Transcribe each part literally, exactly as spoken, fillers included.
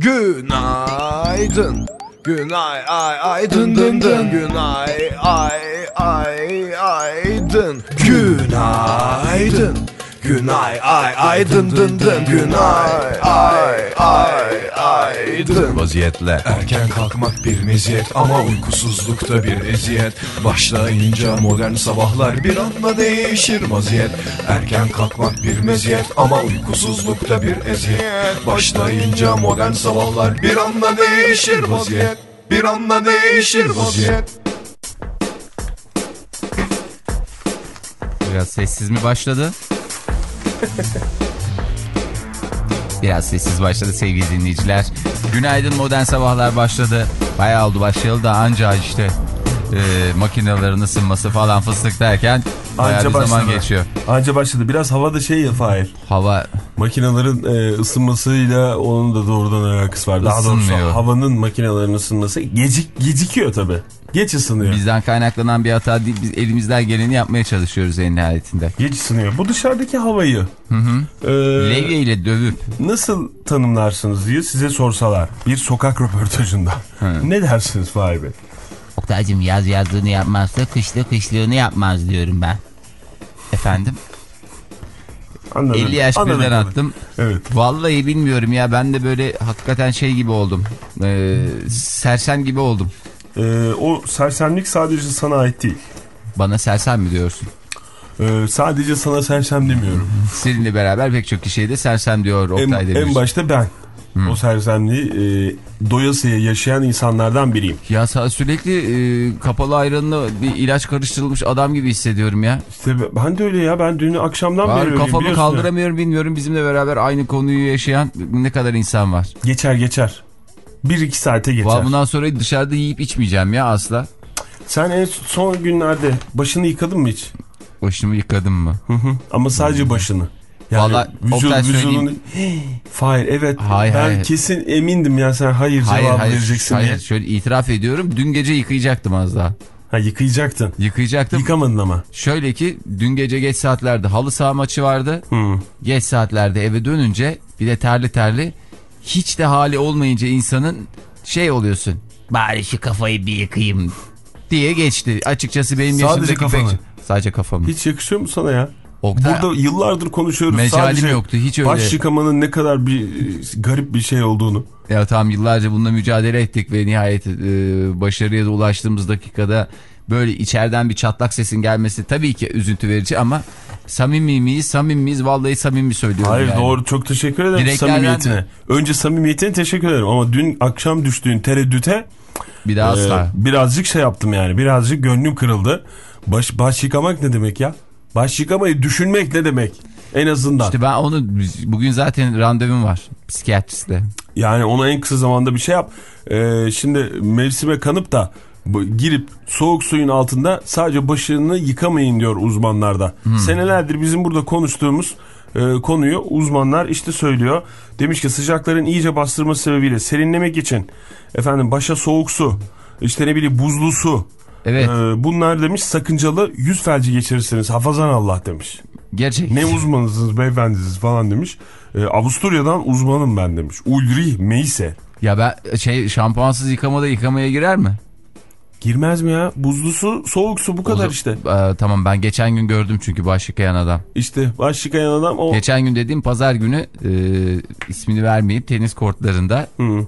Günaydın. Günay ay ay dın dın dın. Günay ay ay ay dın. Günaydın. Günay ay ay dın dın dın. Günay ay ay ay dın. Vaziyetle erken kalkmak bir meziyet ama uykusuzlukta bir eziyet. Başlayınca modern sabahlar bir anda değişir vaziyet. Erken kalkmak bir meziyet ama uykusuzlukta bir eziyet. Başlayınca modern sabahlar bir anda değişir vaziyet. Bir anda değişir vaziyet. Biraz sessiz mi başladı? Biraz sessiz başladı sevgili dinleyiciler. Günaydın, modern sabahlar başladı. Bayağı oldu başlayalı da anca işte e, makinelerin ısınması falan fıstık derken bayağı anca bir başladı. Zaman geçiyor. Anca başladı. Biraz hava da şey ya Fahir. Hava. Makinelerin e, ısınmasıyla onun da doğrudan alakası var. Daha doğrusu havanın makinelerin ısınması gecik, gecikiyor tabii. Geç ısınıyor. Bizden kaynaklanan bir hata değil. Biz elimizden geleni yapmaya çalışıyoruz en nihayetinde. Geç ısınıyor. Bu dışarıdaki havayı hı hı. E, levye ile dövüp nasıl tanımlarsınız diye size sorsalar bir sokak röportajında. Hı. Ne dersiniz Fahir Bey? Oktay'cığım, yaz yazlığını yapmazsa kışlı kışlığını yapmaz diyorum ben. Efendim? Anladım. elli yaş Anladım. birden attım. Evet. Vallahi bilmiyorum ya, ben de böyle hakikaten şey gibi oldum. Ee, sersem gibi oldum. Ee, o sersemlik sadece sana ait değil. Bana sersem mi diyorsun? Ee, sadece sana sersem demiyorum. Seninle beraber pek çok kişiye de sersem diyor Oktay Demir. En başta ben. Hmm. O sersemliği e, doyasıya yaşayan insanlardan biriyim. Ya sürekli e, kapalı ayranına bir ilaç karıştırılmış adam gibi hissediyorum ya. İşte ben de öyle ya. Ben dün akşamdan beri öyleyim. Kafamı kaldıramıyorum, ya. Bilmiyorum bizimle beraber aynı konuyu yaşayan ne kadar insan var. Geçer geçer. Bir iki saate geçer. Vallahi bundan sonra dışarıda yiyip içmeyeceğim ya asla. Sen en son günlerde başını yıkadın mı hiç? Başımı yıkadım mı? Hı hı. Ama sadece başını. Yani Valla vücut, vücudun... Hayır evet hayır, ben hayır. kesin emindim ya sen hayır, hayır cevabı hayır, vereceksin hayır, diye. Şöyle itiraf ediyorum, dün gece yıkayacaktım az daha. Ha yıkayacaktın. Yıkayacaktım. Yıkamadın ama. Şöyle ki dün gece geç saatlerde halı saha maçı vardı. Hmm. Geç saatlerde eve dönünce bir de terli terli, hiç de hali olmayınca insanın şey oluyorsun. Bari şu kafayı bir yıkayayım diye geçti. Açıkçası benim sadece yaşımdaki kafanı. Pek... Sadece kafamı. Hiç yakışıyor mu sana ya? Oktay, burada yıllardır konuşuyoruz. Mecalim sadece yoktu hiç öyle. Baş yıkamanın ne kadar bir garip bir şey olduğunu. Ya tamam, yıllarca bununla mücadele ettik ve nihayet e, başarıya da ulaştığımız dakikada böyle içeriden bir çatlak sesin gelmesi tabii ki üzüntü verici ama samimi miyiz? Samimi miyiz? Vallahi samimi söylüyorum. Hayır yani. Doğru, çok teşekkür ederim Direklerden samimiyetine. De... Önce samimiyetine teşekkür ederim ama dün akşam düştüğün tereddüte bir daha asla. E, birazcık şey yaptım yani. Birazcık gönlüm kırıldı. Baş, baş yıkamak ne demek ya? Baş yıkamayı düşünmek ne demek? En azından. İşte ben onu bugün zaten randevum var psikiyatristle. Yani onu en kısa zamanda bir şey yap. Ee, şimdi mevsime kanıp da girip soğuk suyun altında sadece başını yıkamayın diyor uzmanlarda. Hmm. Senelerdir bizim burada konuştuğumuz e, konuyu uzmanlar işte söylüyor. Demiş ki sıcakların iyice bastırması sebebiyle serinlemek için efendim başa soğuk su, işte ne bileyim buzlu su. Evet. Ee, bunlar demiş sakıncalı, yüz felci geçirirsiniz hafazan Allah demiş. Gerçekten. Ne uzmanısınız beyefendisiz falan demiş. Ee, Avusturya'dan uzmanım ben demiş. Ulrich Meise. Ya ben şey şampuansız yıkamada yıkamaya girer mi? Girmez mi ya? Buzlu su, soğuk su bu kadar o, işte. E, tamam ben geçen gün gördüm çünkü baş yıkayan adam. İşte baş yıkayan adam o. Geçen gün dediğim pazar günü e, ismini vermeyip tenis kortlarında. Hı.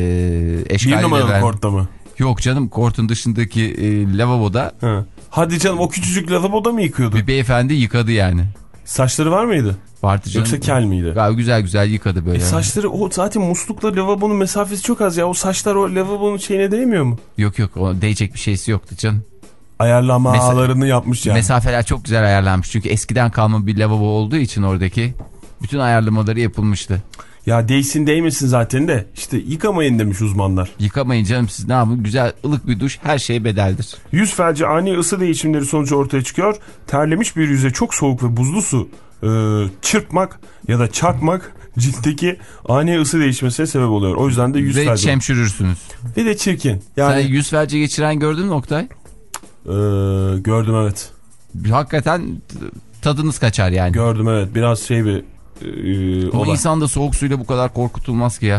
E, Bir numaralı ver... kortta mı? Yok canım, kortun dışındaki e, lavaboda. Ha. Hadi canım, o küçücük lavaboda mı yıkıyordu? Bir beyefendi yıkadı yani. Saçları var mıydı? Vardı canım. Yoksa kel miydi? Gayet güzel güzel yıkadı böyle. E saçları o zaten muslukla lavabonun mesafesi çok az ya. O saçlar o lavabonun şeyine değmiyor mu? Yok yok, o değecek bir şeysi yoktu canım. Ayarlamalarını Mes yapmış yani. Mesafeler çok güzel ayarlanmış. Çünkü eskiden kalma bir lavabo olduğu için oradaki bütün ayarlamaları yapılmıştı. Ya değsin değmesin zaten de işte yıkamayın demiş uzmanlar. Yıkamayın canım, siz ne yapın? Güzel ılık bir duş her şeye bedeldir. Yüz felci ani ısı değişimleri sonucu ortaya çıkıyor. Terlemiş bir yüze çok soğuk ve buzlu su e, çırpmak ya da çarpmak ciltteki ani ısı değişmesine sebep oluyor. O yüzden de yüz ve felci. Ve çemşürürsünüz. Ve de çirkin. Yani... Sen yüz felci geçiren gördün mü Oktay? Ee, gördüm evet. Hakikaten tadınız kaçar yani. Gördüm evet, biraz şey bir... Ee, Bu olay. İnsan da soğuk suyla bu kadar korkutulmaz ki ya.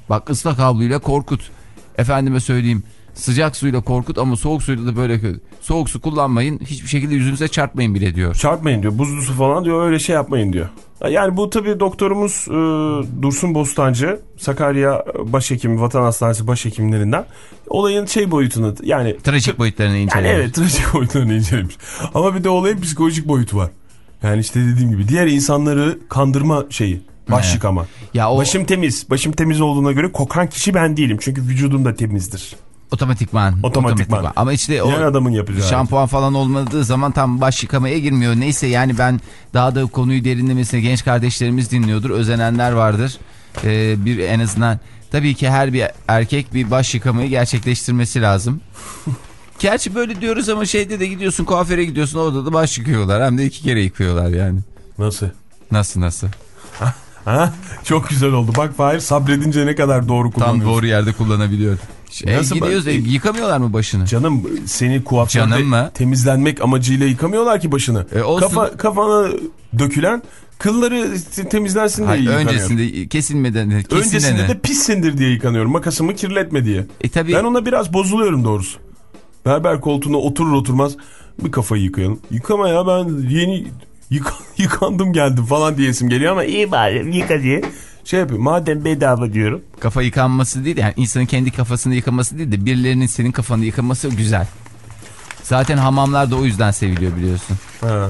Bak ıslak havluyla korkut. Efendime söyleyeyim sıcak suyla korkut ama soğuk suyla da böyle kötü. Soğuk su kullanmayın. Hiçbir şekilde yüzünüze çarpmayın bile diyor. Çarpmayın diyor. Buzlu su falan diyor. Öyle şey yapmayın diyor. Yani bu tabii doktorumuz e, Dursun Bostancı, Sakarya Başhekimi, Vatan Hastanesi başhekimlerinden olayın şey boyutunu yani... Trajik boyutlarını incelemiş. Yani evet trajik boyutlarını incelemiş. Ama bir de olayın psikolojik boyutu var. Yani işte dediğim gibi diğer insanları kandırma şeyi. Baş Evet. yıkama. Ya o... Başım temiz. Başım temiz olduğuna göre kokan kişi ben değilim. Çünkü vücudum da temizdir. Otomatikman. Otomatikman. Otomatikman. Ama işte o diğer adamın yapacağı. Şampuan falan olmadığı zaman tam baş yıkamaya girmiyor. Neyse yani ben daha da konuyu derinlemesine genç kardeşlerimiz dinliyordur. Özenenler vardır. Ee, bir en azından tabii ki her bir erkek bir baş yıkamayı gerçekleştirmesi lazım. Gerçi böyle diyoruz ama şeyde de gidiyorsun kuaföre gidiyorsun orada da baş yıkıyorlar. Hem de iki kere yıkıyorlar yani. Nasıl? Nasıl nasıl? Ha? Çok güzel oldu. Bak Fahir sabredince ne kadar doğru kullanıyorsun. Tam doğru yerde kullanabiliyor. E, Nasıl gidiyoruz bak- e, yıkamıyorlar mı başını? Canım seni kuaförde Canım mı? temizlenmek amacıyla yıkamıyorlar ki başını. E, olsun. Kafa, kafana dökülen kılları temizlensin diye Hayır, yıkanıyor. öncesinde kesilmeden kesilene. Öncesinde de pissindir diye yıkanıyorum. Makasımı kirletme diye. E, tabii. Ben ona biraz bozuluyorum doğrusu. Berber koltuğuna oturur oturmaz bir kafayı yıkayalım. Yıkama ya ben yeni yıka, yıkandım geldim falan diyesim geliyor ama iyi bari yıka diye. Şey yapıyorum madem bedava diyorum. Kafa yıkanması değil yani insanın kendi kafasını yıkaması değil de birilerinin senin kafanı yıkaması güzel. Zaten hamamlar da o yüzden seviliyor biliyorsun. Ha.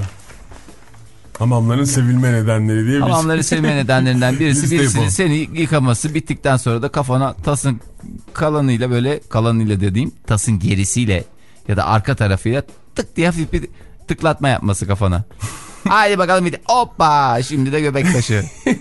Hamamların sevilme nedenleri diye bir Hamamları sevme nedenlerinden birisi Liste birisinin yapalım. seni yıkaması bittikten sonra da kafana tasın kalanıyla böyle kalanıyla dediğim tasın gerisiyle ya da arka tarafıyla tık diye hafif bir tıklatma yapması kafana. Haydi bakalım bir de hoppa şimdi de göbek taşı.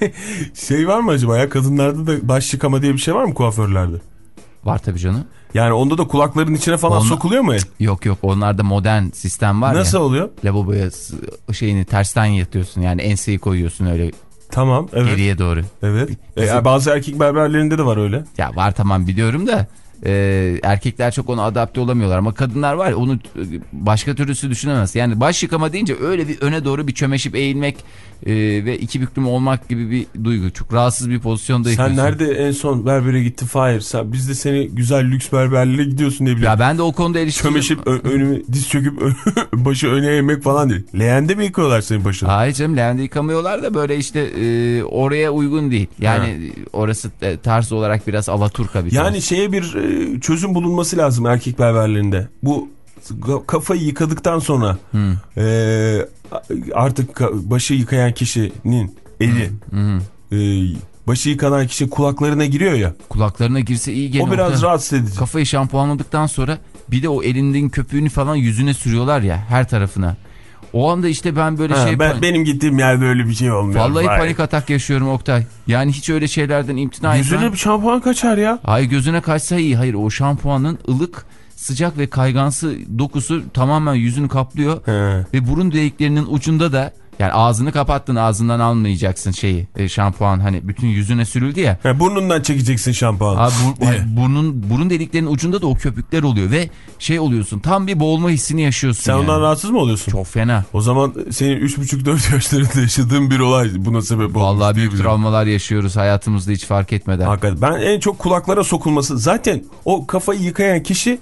Şey var mı acaba ya kadınlarda da baş yıkama diye bir şey var mı kuaförlerde? Var tabii canım. Yani onda da kulakların içine falan Onla... sokuluyor mu el? Yok yok onlarda modern sistem var. Nasıl ya. oluyor? Lavaboya şeyini tersten yatıyorsun yani enseyi koyuyorsun öyle Tamam evet. geriye doğru. Evet. E, yani bazı erkek berberlerinde de var öyle. Ya var tamam biliyorum da e, erkekler çok ona adapte olamıyorlar ama kadınlar var ya onu başka türlüsü düşünemez. Yani baş yıkama deyince öyle bir öne doğru bir çömeşip eğilmek e, ve iki büklüm olmak gibi bir duygu. Çok rahatsız bir pozisyonda yıkıyorsun. Sen nerede en son berbere gittin Fahir? Sen, biz de seni güzel lüks berberlere gidiyorsun diye biliyorum. Ya ben de o konuda eleştiriyorum. Çömeşip ö- önümü diz çöküp başı öne eğmek falan değil. Leğende mi yıkıyorlar senin başını? Hayır canım leğende yıkamıyorlar da böyle işte e, oraya uygun değil. Yani ha. Orası e, tarz olarak biraz alaturka bir tarz. Yani şeye bir e, çözüm bulunması lazım erkek berberlerinde. Bu kafayı yıkadıktan sonra e, artık başı yıkayan kişinin eli e, başı yıkanan kişinin kulaklarına giriyor ya. Kulaklarına girse iyi gene. O biraz orta. rahatsız edici. Kafayı şampuanladıktan sonra bir de o elinin köpüğünü falan yüzüne sürüyorlar ya her tarafına. O anda işte ben böyle ha, şey... Ben, benim gittiğim yerde öyle bir şey olmuyor. Vallahi Vay. panik atak yaşıyorum Oktay. Yani hiç öyle şeylerden imtina etmem. Yüzüne bir şampuan kaçar ya. Hayır gözüne kaçsa iyi. Hayır o şampuanın ılık, sıcak ve kaygansı dokusu tamamen yüzünü kaplıyor. He. Ve burun deliklerinin ucunda da yani ağzını kapattın ağzından almayacaksın şeyi e, şampuan hani bütün yüzüne sürüldü ya. He, burnundan çekeceksin şampuan. Abi bur, burnun, burun deliklerinin ucunda da o köpükler oluyor ve şey oluyorsun tam bir boğulma hissini yaşıyorsun. Sen yani. ondan rahatsız mı oluyorsun? Çok fena. O zaman senin üç buçuk dört yaşlarında yaşadığın bir olay buna sebep olmuş. Vallahi büyük travmalar yaşıyoruz hayatımızda hiç fark etmeden. Hakikaten. Ben en çok kulaklara sokulması zaten o kafayı yıkayan kişi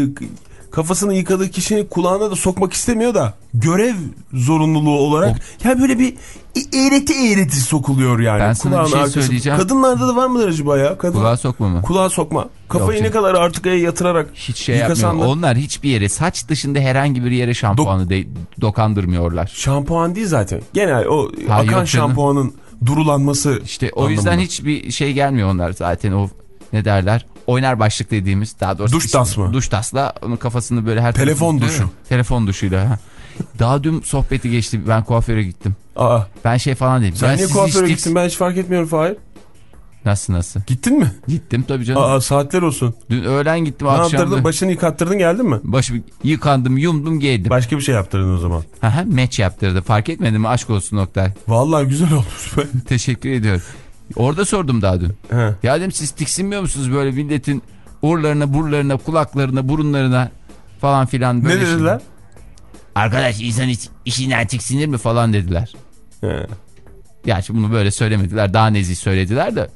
kafasını yıkadığı kişinin kulağına da sokmak istemiyor da görev zorunluluğu olarak o... ya böyle bir eğreti eğreti sokuluyor yani. Ben sana bir şey arkası. söyleyeceğim. Kadınlarda da var mıdır acaba ya? Kadın... Kulağa sokma mı? Kulağa sokma. Kafayı Yok, ne kadar artık yatırarak hiç şey yapmıyor. da... Onlar hiçbir yere saç dışında herhangi bir yere şampuanı Dok... de, dokandırmıyorlar. Şampuan değil zaten. Genel o ha, akan şampuanın durulanması. İşte o yüzden anlamında. Hiçbir şey gelmiyor onlar zaten o ne derler? Oynar başlık dediğimiz daha doğrusu. Duş tas mı? Duş tasla onun kafasını böyle her telefon duşu. Telefon duşuyla. Daha dün sohbeti geçti ben kuaföre gittim. Aa. Ben şey falan dedim. Sen niye kuaföre hiç... gittin ben hiç fark etmiyorum Fahir. Nasıl nasıl? Gittin mi? Gittim tabii canım. Aa saatler olsun. Dün öğlen gittim ne akşam. Yaptırdın? Başını yıkattırdın geldin mi? Başımı yıkandım yumdum geldim. Başka bir şey yaptırdın o zaman. Haha meç yaptırdı fark etmedin mi aşk olsun Oktay. Vallahi güzel olmuş be. Teşekkür ediyorum. Orada sordum daha dün. He. Ya dedim siz tiksinmiyor musunuz böyle milletin uğurlarına, burlarına, kulaklarına, burunlarına falan filan böyle. Ne dediler? Şey. Arkadaş insan hiç işinden tiksinir mi falan dediler. He. Gerçi bunu böyle söylemediler. Daha nezih söylediler de.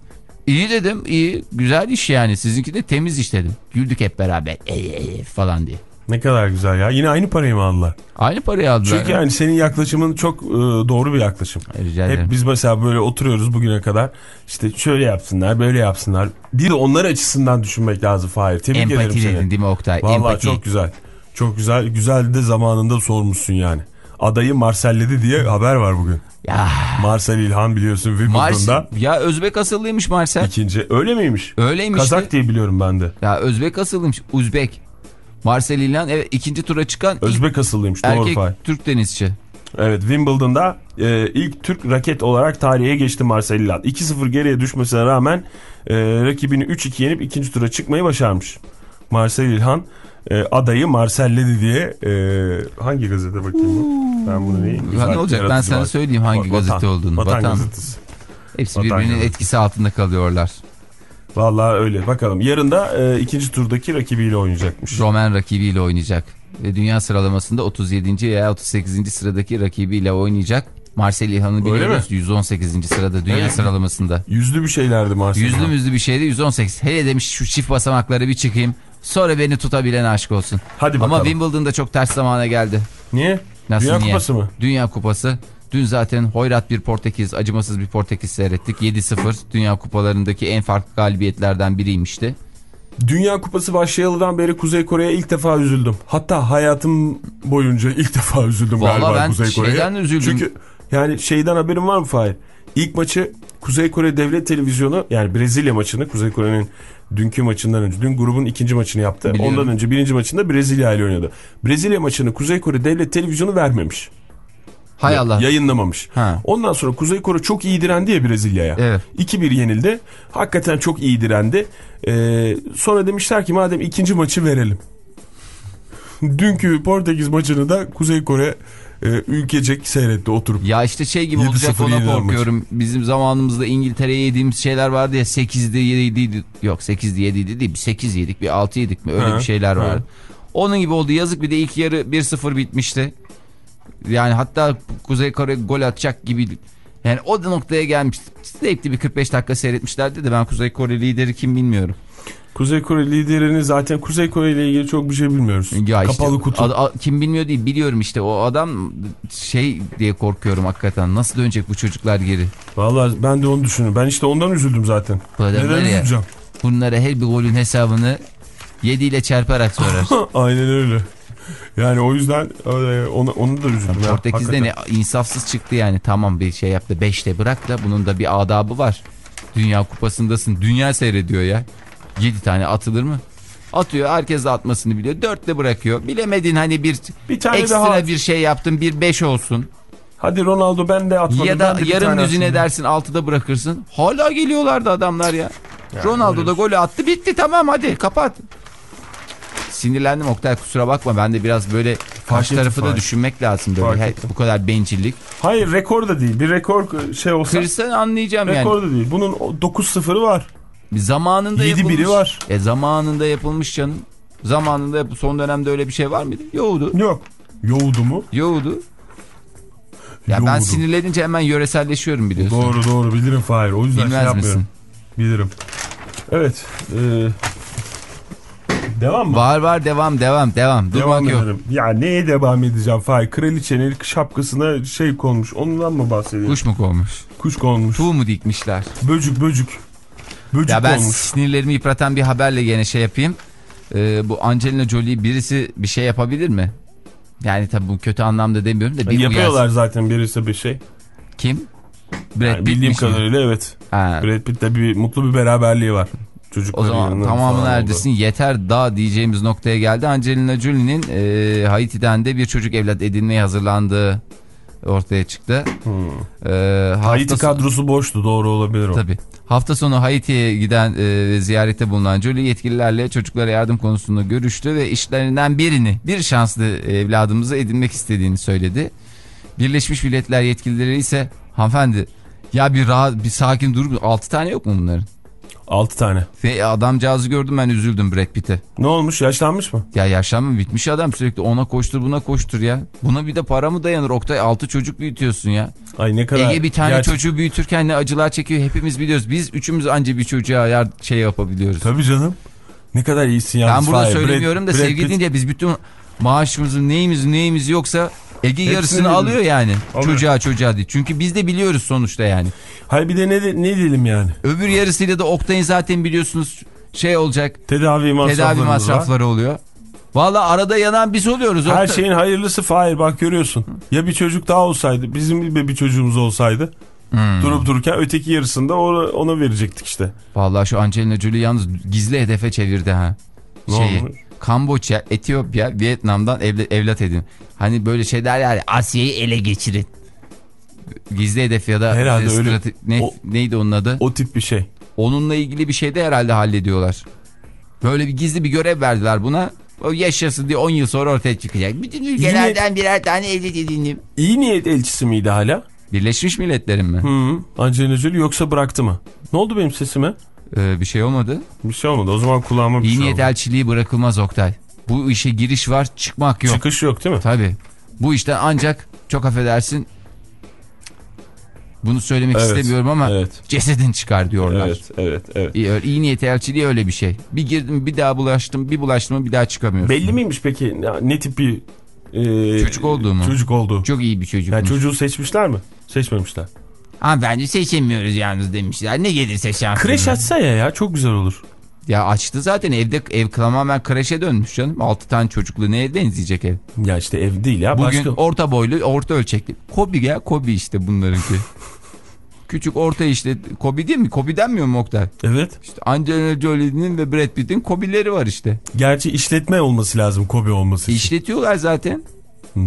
İyi dedim, iyi. Güzel iş yani. Sizinki de temiz iş dedim. Güldük hep beraber. E, e, falan diye. Ne kadar güzel ya. Yine aynı parayı mı aldılar? Aynı parayı aldılar. Çünkü yani senin yaklaşımın çok e, doğru bir yaklaşım. Rica ederim. Hep biz mesela böyle oturuyoruz bugüne kadar. İşte şöyle yapsınlar, böyle yapsınlar. Bir de onlar açısından düşünmek lazım Fahir. Tebrik Empati ederim seni. dedin değil mi Oktay? Vallahi Empati. çok güzel. Çok güzel. Güzel de zamanında sormuşsun yani. Adayı Marcelledi diye haber var bugün. Ya. Marcel İlhan biliyorsun Wimbledon'da. Ya Özbek asıllıymış Marcel. İkinci. Öyle miymiş? Öyleymiş. Kazak diye biliyorum ben de. Ya Özbek asıllıymış. Uzbek. Marcel İlhan evet ikinci tura çıkan Özbek asıllıymış. Doğru erkek Fahir. Türk denizci. Evet, Wimbledon'da e, ilk Türk raket olarak tarihe geçti Marcel İlhan. iki sıfır geriye düşmesine rağmen e, rakibini üç iki yenip ikinci tura çıkmayı başarmış. Marcel İlhan e, adayı Marcelledi diye e, hangi gazete bakayım? Ben bunu neyim? Ya ne olacak ben sana var. söyleyeyim hangi Vatan, gazete olduğunu. Vatan, Vatan gazetesi. Hepsi Vatan birbirinin gazetesi. etkisi altında kalıyorlar. Vallahi öyle. Bakalım. Yarın da e, ikinci turdaki rakibiyle oynayacakmış. Roman rakibiyle oynayacak. Ve dünya sıralamasında otuz yedinci veya otuz sekizinci sıradaki rakibiyle oynayacak. Marcel İlhan'ı biliyoruz. yüz on sekizinci sırada dünya evet. sıralamasında. Yüzlü bir şeylerdi Marcel. Yüzlü müzlü bir şeydi. yüz on sekiz. Hele demiş şu çift basamakları bir çıkayım. Sonra beni tutabilen aşk olsun. Hadi bakalım. Ama Wimbledon'da çok ters zamana geldi. Niye? Nasıl Dünya niye? Kupası mı? Dünya Kupası. Dün zaten hoyrat bir Portekiz, acımasız bir Portekiz seyrettik. yedi sıfır Dünya Kupalarındaki en farklı galibiyetlerden biriymişti. Dünya Kupası başlayalıdan beri Kuzey Kore'ye ilk defa üzüldüm. Hatta hayatım boyunca ilk defa üzüldüm Vallahi galiba ben Kuzey Kore'ye. şeyden üzüldüm. Çünkü yani şeyden haberin var mı Fahir? İlk maçı Kuzey Kore Devlet Televizyonu yani Brezilya maçını Kuzey Kore'nin dünkü maçından önce dün grubun ikinci maçını yaptı. Biliyorum. Ondan önce birinci maçında Brezilya ile oynadı. Brezilya maçını Kuzey Kore Devlet Televizyonu vermemiş. Hay Allah. Yayınlamamış. Ha. Ondan sonra Kuzey Kore çok iyi direndi ya Brezilya'ya. Evet. iki bir yenildi. Hakikaten çok iyi direndi. Ee, sonra demişler ki madem ikinci maçı verelim. Dünkü Portekiz maçını da Kuzey Kore e, ülkecek seyretti oturup. Ya işte şey gibi olacak ona korkuyorum. Maçı. Bizim zamanımızda İngiltere'ye yediğimiz şeyler vardı ya sekizde yediydi. Yok sekizde yediydi değil. sekiz yedik bir altı yedik mi öyle ha. bir şeyler vardı. Ha. Onun gibi oldu yazık bir de ilk yarı bir sıfır bitmişti. Yani hatta Kuzey Kore gol atacak gibi yani o da noktaya gelmiş. Zevkli bir kırk beş dakika seyretmişlerdi de ben Kuzey Kore lideri kim bilmiyorum. Kuzey Kore liderini zaten Kuzey Kore ile ilgili çok bir şey bilmiyoruz. Ya Kapalı işte, kutu. Ad, ad, kim bilmiyor değil biliyorum işte o adam şey diye korkuyorum hakikaten. Nasıl dönecek bu çocuklar geri? Vallahi ben de onu düşünüyorum. Ben işte ondan üzüldüm zaten. Neden üzüleceğim? Bunlara her bir golün hesabını yedi ile çarparak sorar. Aynen öyle. Yani o yüzden onu, onu da üzüldüm. Ya, Portekiz'de ne insafsız çıktı yani tamam bir şey yaptı beşte bırak da bunun da bir adabı var. Dünya Kupası'ndasın dünya seyrediyor ya. yedi tane atılır mı? Atıyor herkes de atmasını biliyor. dörtte bırakıyor. Bilemedin hani bir, bir tane ekstra daha... bir şey yaptın bir beş olsun. Hadi Ronaldo ben de atmadım. Ya da yarım düzine dersin altıda bırakırsın. Hala geliyorlardı adamlar ya. Yani Ronaldo da golü attı bitti tamam hadi kapat. Sinirlendim Oktay kusura bakma ben de biraz böyle karşı tarafı da düşünmek lazım böyle Her, bu kadar bencillik. Hayır rekor da değil bir rekor şey olsa. Kırsan anlayacağım rekor yani. Rekor da değil bunun dokuz sıfırı var. Zamanında yedi biri var. E zamanında yapılmış canım. Zamanında yap son dönemde öyle bir şey var mıydı? Yoğdu. Yok. Yoğdu mu? Yoğdu. Ya Yoğdu. Ben sinirlenince hemen yöreselleşiyorum biliyorsun. Doğru doğru bilirim Fahir. O yüzden Bilmez şey yapmıyorum. Misin? Bilirim. Evet. Ee, devam mı? Var var devam devam devam. Durmak devam yok. Ederim. Ya neye devam edeceğim Fahir? Kraliçenin şapkasına şey konmuş. Ondan mı bahsediyorsun? Kuş mu konmuş? Kuş konmuş. Tuğ mu dikmişler? Böcük böcük. Böcük ya ben olmuş. Sinirlerimi yıpratan bir haberle gene şey yapayım. Ee, bu Angelina Jolie birisi bir şey yapabilir mi? Yani tabii bu kötü anlamda demiyorum da. Bir yapıyorlar uyarsı. zaten birisi bir şey. Kim? Brad yani Pitt bildiğim kadarıyla mi? Evet. Ha. Brad Pitt'le bir mutlu bir beraberliği var. O zaman tamamı neredesin oldu. Yeter daha diyeceğimiz noktaya geldi. Angelina Jolie'nin e, Haiti'den de bir çocuk evlat edinmeye hazırlandığı ortaya çıktı. Hmm. Ee, Haiti kadrosu boştu doğru olabilir o. Tabii. Hafta sonu Haiti'ye giden ve e, ziyarette bulunan Jolie yetkililerle çocuklara yardım konusunda görüştü ve işlerinden birini bir şanslı evladımızı edinmek istediğini söyledi. Birleşmiş Milletler yetkilileri ise hanımefendi ya bir rahat bir sakin dur altı tane yok mu bunların? altı tane. Ve adamcağızı gördüm, ben üzüldüm, Brad Pitt'e. Ne olmuş, yaşlanmış mı? Ya yaşlanma, bitmiş adam, sürekli ona koştur buna koştur ya. Buna bir de para mı dayanır Oktay? altı çocuk büyütüyorsun ya. Ay ne kadar. Ege bir tane Gerçi... çocuğu büyütürken ne acılar çekiyor hepimiz biliyoruz. Biz üçümüz anca bir çocuğa yar şey yapabiliyoruz. Tabii canım. Ne kadar iyisin yalnız. Ben burada Fahir. söylemiyorum Brad, da Brad sevgili Pitt... dinleyici, biz bütün maaşımızın neyimiz neyimiz yoksa Ege Hepsini yarısını dedim. alıyor yani. Alıyor. Çocuğa çocuğa değil. Çünkü biz de biliyoruz sonuçta yani. Hayır bir de ne, ne diyelim yani. Öbür yarısıyla da Oktay'ın zaten biliyorsunuz şey olacak. Tedavi masrafları, Tedavi masrafları oluyor. Valla arada yanan biz oluyoruz. Her Oktay. şeyin hayırlısı Fahir, bak görüyorsun. Ya bir çocuk daha olsaydı, bizim bir, bir çocuğumuz olsaydı. Hmm. Durup dururken öteki yarısında ona, ona verecektik işte. Valla şu Angelina Jolie yalnız gizli hedefe çevirdi ha. Ne Şeyi. olmuş? Kamboçya, Etiyopya, Vietnam'dan evla, evlat edin. Hani böyle şeyler yani, Asya'yı ele geçirin. Gizli hedef ya da herhalde strate- öyle. Ne, O, neydi onun adı? O tip bir şey. Onunla ilgili bir şey de herhalde hallediyorlar. Böyle bir gizli bir görev verdiler buna. O yaşasın diye on yıl sonra ortaya çıkacak. Bütün ülkelerden niyet, birer tane evlat edindim. İyi niyet elçisi miydi hala? Birleşmiş Milletler'in mi? Hı, Angelina Jolie yoksa bıraktı mı? Ne oldu benim sesime? Ee, bir şey olmadı. Bir şey olmadı. O zaman kulağıma bir İyi şey niyet oldu. elçiliği bırakılmaz Oktay. Bu işe giriş var, çıkmak yok. Çıkış yok değil mi? Tabii. Bu işten ancak, çok affedersin, bunu söylemek evet, istemiyorum ama evet. cesedin çıkar diyorlar. Evet, evet, evet. İyi, iyi niyet elçiliği öyle bir şey. Bir girdim, bir daha bulaştım, bir bulaştım, bir daha çıkamıyorsun. Belli miymiş peki ne tip bir e, çocuk olduğu mu? Çocuk olduğu. Çok iyi bir çocuk. Yani çocuğu seçmişler mi? Seçmemişler. Hanımefendi seçemiyoruz yalnız demişler. Ne gelirse şans. Kreş açsa ya ya çok güzel olur. Ya açtı zaten, evde ev tamamen kreşe dönmüş canım. altı tane çocuklu neye benzeyecek ev? Ya işte ev değil ya. Bugün başka... orta boylu, orta ölçekli. Kobi ya, Kobi işte bunlarınki. Küçük orta işte, Kobi değil mi? Kobi denmiyor mu Oktay? Evet. İşte Angelina Jolie'nin ve Brad Pitt'in Kobi'leri var işte. Gerçi işletme olması lazım Kobi olması için. İşletiyorlar zaten. Hmm.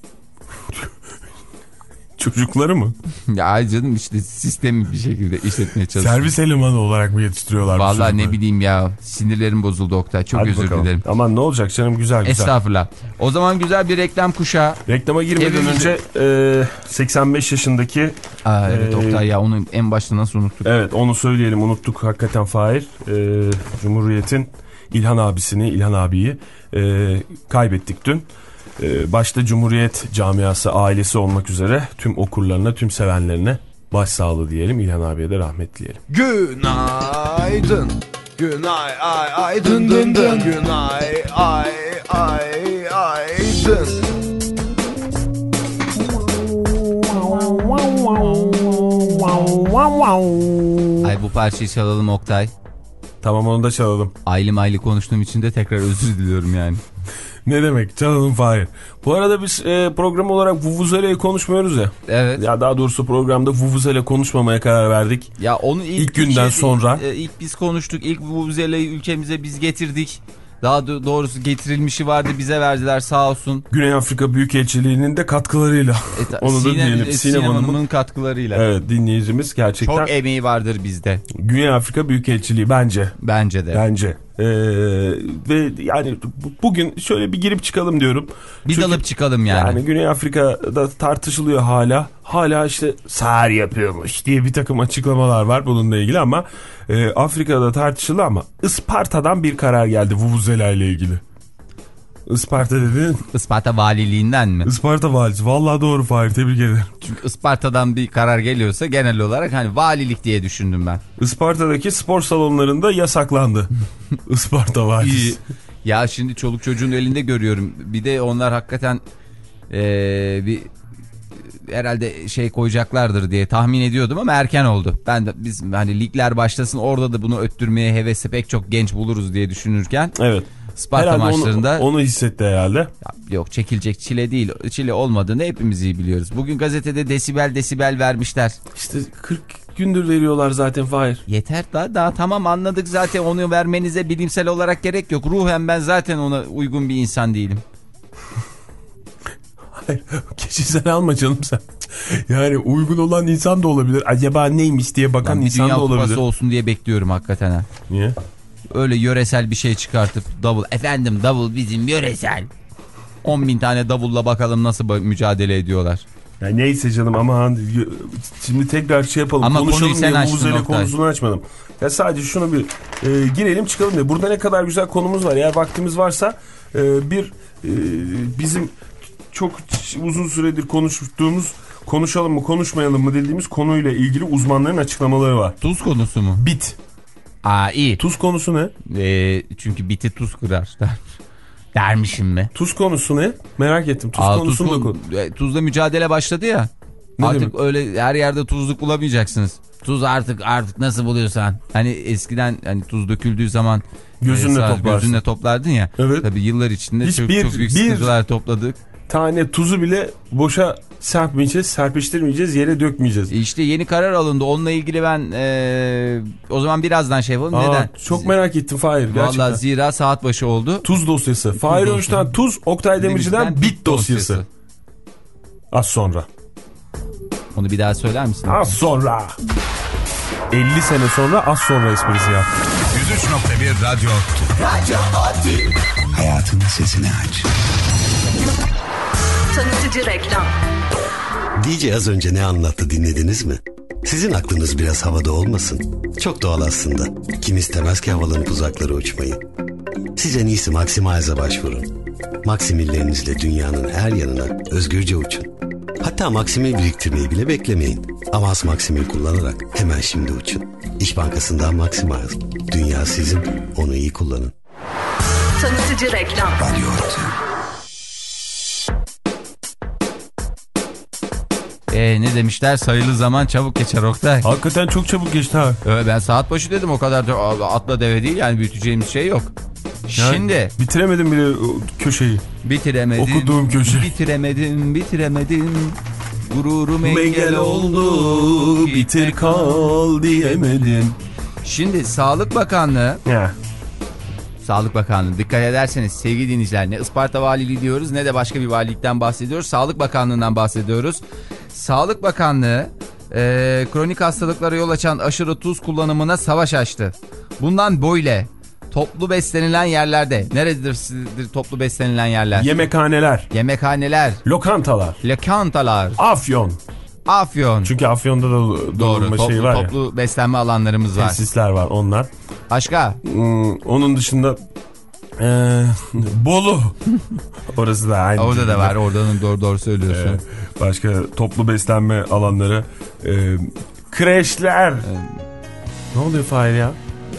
Çocukları mı? Ya canım işte sistemi bir şekilde işletmeye çalışıyor. Servis elemanı olarak mı yetiştiriyorlar? Vallahi ne bileyim ya, sinirlerim bozuldu Oktay. Çok hadi özür bakalım. dilerim. Aman ne olacak canım, güzel güzel. Estağfurullah. O zaman güzel bir reklam kuşağı. Reklama girmeden Evimizi... önce e, seksen beş yaşındaki... Aa, evet e, Oktay ya, onu en başta nasıl unuttuk? Evet onu söyleyelim, unuttuk hakikaten Fahir. E, Cumhuriyet'in İlhan abisini, İlhan abiyi e, kaybettik dün. Ee, başta Cumhuriyet camiası, ailesi olmak üzere tüm okurlarına, tüm sevenlerine başsağlığı diyelim. İlhan abiye de rahmet dileyelim. Günaydın. Günay ay ay dın dın dın. Günay ay ay ay dın. Ay bu parçayı çalalım Oktay. Tamam onu da çalalım. Aylı maylı konuştuğum için de tekrar özür diliyorum yani. Ne demek çalalım Fahir. Bu arada biz e, program olarak Vuvuzele'yi konuşmuyoruz ya. Evet. Ya daha doğrusu programda Vuvuzele konuşmamaya karar verdik. Ya onu ilk, ilk günden şey, sonra. E, ilk biz konuştuk. İlk Vuvuzele'yi ülkemize biz getirdik. Daha doğrusu getirilmişi vardı, bize verdiler sağ olsun. Güney Afrika Büyükelçiliği'nin de katkılarıyla. E, Onu da Sinem, diyelim. Sinem, Sinem Hanım'ın Hanım'ın katkılarıyla. Evet, dinleyicimiz gerçekten. Çok emeği vardır bizde. Güney Afrika Büyükelçiliği bence. Bence de. Bence. Ee, ve yani bugün şöyle bir girip çıkalım diyorum. Bir Çünkü dalıp çıkalım yani. Yani Güney Afrika'da tartışılıyor hala. Hala işte sahar yapıyormuş diye bir takım açıklamalar var bununla ilgili ama e, Afrika'da tartışıldı ama Isparta'dan bir karar geldi Vuvuzela ile ilgili. Isparta dedin. Isparta valiliğinden mi? Isparta valisi. Vallahi doğru Fahir, tebrik ederim. Çünkü Isparta'dan bir karar geliyorsa genel olarak hani valilik diye düşündüm ben. Isparta'daki spor salonlarında yasaklandı. Isparta valisi. Ya şimdi çoluk çocuğun elinde görüyorum. Bir de onlar hakikaten ee, bir herhalde şey koyacaklardır diye tahmin ediyordum ama erken oldu. Ben de biz hani ligler başlasın orada da bunu öttürmeye hevesli pek çok genç buluruz diye düşünürken. Evet. Sparta herhalde maçlarında onu, onu hissetti herhalde. Ya yok, çekilecek çile değil. Çile olmadığını hepimiz iyi biliyoruz. Bugün gazetede desibel desibel vermişler. İşte kırk gündür veriyorlar zaten Fahir. Yeter daha, daha tamam anladık zaten, onu vermenize bilimsel olarak gerek yok. Ruhen ben zaten ona uygun bir insan değilim. Hayır, kişisel alma canım sen. Yani uygun olan insan da olabilir. Acaba neymiş diye bakan Lan insan Dünya da olabilir. Kupası olsun diye bekliyorum hakikaten ha. Niye? Öyle yöresel bir şey çıkartıp double. Efendim double bizim yöresel. on bin tane davulla bakalım nasıl mücadele ediyorlar. Ya neyse canım aman şimdi tekrar şey yapalım. Ama konuşalım sen diye açtın Vuvuzela konusunu açmadım. Ya sadece şunu bir e, girelim çıkalım diye. Burada ne kadar güzel konumuz var. Eğer vaktimiz varsa e, bir e, bizim çok uzun süredir konuştuğumuz konuşalım mı konuşmayalım mı dediğimiz konuyla ilgili uzmanların açıklamaları var. Tuz konusu mu? Bit. Aa iyi. Tuz konusu ne? Ee, çünkü biti tuz kırar. Dermişim mi? Tuz konusu ne? Merak ettim. Tuz Aa, konusunu tuz, da konu. Tuzla mücadele başladı ya. Ne artık demek? öyle her yerde tuzluk bulamayacaksınız. Tuz artık artık nasıl buluyorsan. Hani eskiden hani tuz döküldüğü zaman Gözünle e, toplarsın. Gözünle toplardın ya. Evet. Tabii yıllar içinde Hiç çok, bir- çok büyük bir- sıkıntılar topladık. Tane tuzu bile boşa serpmeyeceğiz, serpiştirmeyeceğiz, yere dökmeyeceğiz. E İşte yeni karar alındı. Onunla ilgili ben e, o zaman birazdan şey yapalım. Aa, Neden? çok merak ettim Fahir gerçekten. Vallahi zira saat başı oldu. Tuz dosyası. Fahir Önç'ten tuz, Oktay Demirci'den bit dosyası. Az sonra. Onu bir daha söyler misin? Az sonra. elli sene sonra az sonra esprisi yaptım. yüz üç nokta bir Radyo Radyo Ottu. Hayatın sesini aç. Tanıtıcı reklam. D J az önce ne anlattı dinlediniz mi? Sizin aklınız biraz havada olmasın. Çok doğal aslında. Kim istemez ki havalanıp uzaklara uçmayı. Siz en iyisi Maximize'a başvurun. Maksimillerinizle dünyanın her yanına özgürce uçun. Hatta Maksimil biriktirmeyi bile beklemeyin. Avans Maksimil kullanarak hemen şimdi uçun. İş Bankası'ndan Maximize. Dünya sizin, onu iyi kullanın. Tanıtıcı reklam. Radyo Ottu. E ne demişler? Sayılı zaman çabuk geçer Oktay. Hakikaten çok çabuk geçti ha. Evet, ben saat başı dedim, o kadar da atla deve değil yani, büyüteceğimiz şey yok. Yani Şimdi bitiremedim bile o köşeyi. bitiremedim. Okuduğum köşe. Bitiremedim, bitiremedim. Gururum engel oldu. bitir kal diyemedim. Şimdi Sağlık Bakanlığı Ya. Sağlık Bakanlığı, dikkat ederseniz sevgili dinleyiciler, ne Isparta Valiliği diyoruz ne de başka bir valilikten bahsediyoruz. Sağlık Bakanlığı'ndan bahsediyoruz. Sağlık Bakanlığı e, kronik hastalıklara yol açan aşırı tuz kullanımına savaş açtı. Bundan böyle toplu beslenilen yerlerde, nerededir sizdir toplu beslenilen yerler? Yemekhaneler, Yemekhaneler, lokantalar, lokantalar, afyon. afyon. Çünkü afyonda da Doğru, doğru, toplu, şey var ya. toplu beslenme alanlarımız var. Tesisler var onlar. Başka? Hmm, onun dışında ee, Bolu. Orası da aynı. Orada şekilde. da var, oradan doğru, doğru söylüyorsun. Ee, başka toplu beslenme alanları, e, kreşler. Ne oluyor Fahir ya?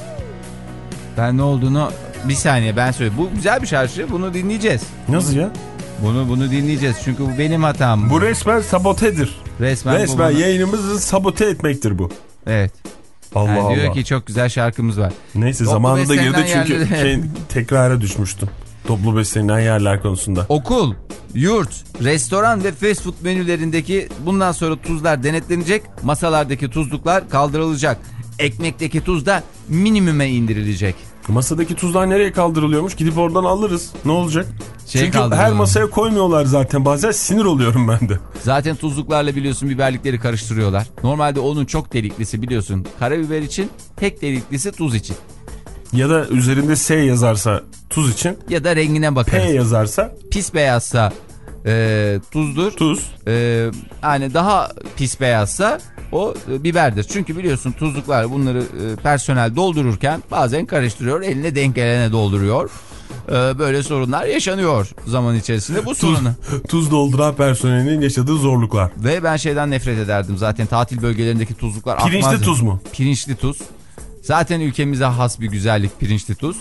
Ben ne olduğunu bir saniye ben söyleyeyim. Bu güzel bir şarkı, bunu dinleyeceğiz. Nasıl ya? Bunu bunu dinleyeceğiz çünkü bu benim hatam. Bu resmen sabotedir. resmen, Resmen bu bunu... yayınımızı sabote etmektir bu. Evet. Allah Yani Allah. diyor ki çok güzel şarkımız var. Neyse Toplu zamanında girdi beslenilen çünkü yerleri- şey, tekrara düşmüştüm. Toplu beslenilen yerler konusunda. Okul, yurt, restoran ve fast food menülerindeki bundan sonra tuzlar denetlenecek. Masalardaki tuzluklar kaldırılacak. Ekmekteki tuz da minimüme indirilecek. Masadaki tuzlar nereye kaldırılıyormuş? Gidip oradan alırız. Ne olacak? Şey Çünkü kaldırılıyor. her masaya koymuyorlar zaten. Bazen sinir oluyorum ben de. Zaten tuzluklarla biliyorsun biberlikleri karıştırıyorlar. Normalde onun çok deliklisi biliyorsun karabiber için, tek deliklisi tuz için. Ya da üzerinde S yazarsa tuz için, Ya da rengine bakarız. P yazarsa Pis beyazsa e, tuzdur. tuz. E, yani daha pis beyazsa o e, biberdir. Çünkü biliyorsun tuzluklar bunları e, personel doldururken bazen karıştırıyor, eline denk gelene dolduruyor. E, böyle sorunlar yaşanıyor zaman içerisinde. Bu Tuz, sorunu. tuz dolduran personelin yaşadığı zorluklar. Ve ben şeyden nefret ederdim zaten, tatil bölgelerindeki tuzluklar Pirinçli akmazdı. tuz mu? Pirinçli tuz. Zaten ülkemize has bir güzellik pirinçli tuz.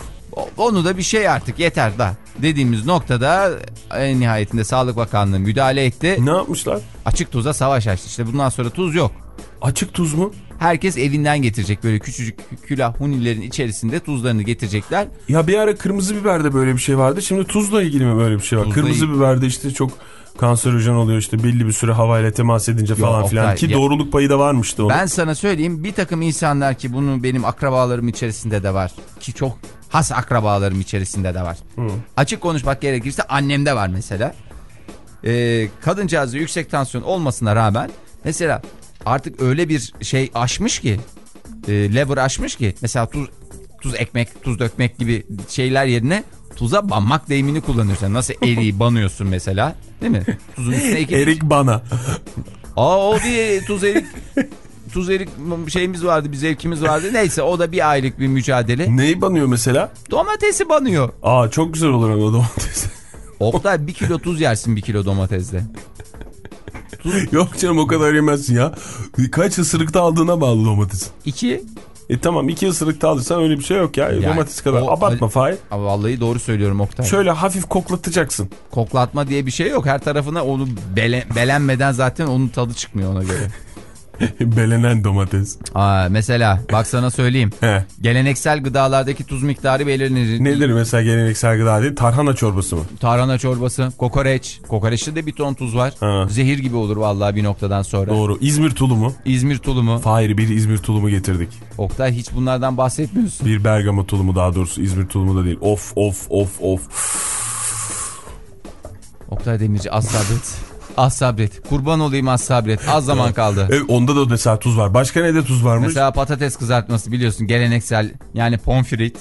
Onu da bir şey artık yeter da dediğimiz noktada en nihayetinde Sağlık Bakanlığı müdahale etti. Ne yapmışlar? Açık tuza savaş açtı. İşte bundan sonra tuz yok. Açık tuz mu? Herkes evinden getirecek, böyle küçücük külah hunilerin içerisinde tuzlarını getirecekler. Ya bir ara kırmızı biberde böyle bir şey vardı. Şimdi tuzla ilgili mi böyle bir şey var? Tuzla Kırmızı il- biberde işte çok kanserojen oluyor işte belli bir süre havayla temas edince falan Yok, filan. Oktay, Ki ya- doğruluk payı da varmıştı onun. Ben sana söyleyeyim, bir takım insanlar ki bunu benim akrabalarım içerisinde de var. Ki çok has akrabalarım içerisinde de var. Hı. Açık konuşmak gerekirse annemde var mesela. Ee, kadıncağızda yüksek tansiyon olmasına rağmen mesela artık öyle bir şey aşmış ki, e, lever aşmış ki mesela tuz tuz ekmek, tuz dökmek gibi şeyler yerine tuza banmak deyimini kullanıyorsun. Nasıl eriği banıyorsun mesela, değil mi? Tuzun üstüne ekip. Erik bana. Aa o bir tuz erik. Tuz erik şeyimiz vardı, bir zevkimiz vardı. Neyse o da bir aylık bir mücadele. Neyi banıyor mesela? Domatesi banıyor. Aa çok güzel olur ama domates. Oktay bir kilo tuz yersin bir kilo domatesle. Yok canım o kadar yemezsin ya. Kaç ısırıkta aldığına bağlı domatesin. İki. E tamam iki ısırıkta alırsan öyle bir şey yok ya. Yani domates kadar. o- Abartma Fahir. Ama vallahi doğru söylüyorum Oktay. Şöyle hafif koklatacaksın. Koklatma diye bir şey yok. Her tarafına onu bele, belenmeden zaten onun tadı çıkmıyor ona göre. Belenen domates. Aa, mesela bak sana söyleyeyim. He. Geleneksel gıdalardaki tuz miktarı belirlenir. Nedir mesela geleneksel gıda değil? Tarhana çorbası mı? Tarhana çorbası, kokoreç. Kokoreçte de bir ton tuz var. Ha. Zehir gibi olur vallahi bir noktadan sonra. Doğru. İzmir tulumu. İzmir tulumu. Fahir bir İzmir tulumu getirdik. Oktay hiç bunlardan bahsetmiyorsun. Bir Bergama tulumu daha doğrusu. İzmir tulumu da değil. Of of of of. Oktay Demirci az sabret. Az sabret. Kurban olayım az sabret. Az zaman kaldı. Evet, onda da mesela tuz var. Başka ne de tuz varmış? Mesela patates kızartması biliyorsun geleneksel yani pomfrit.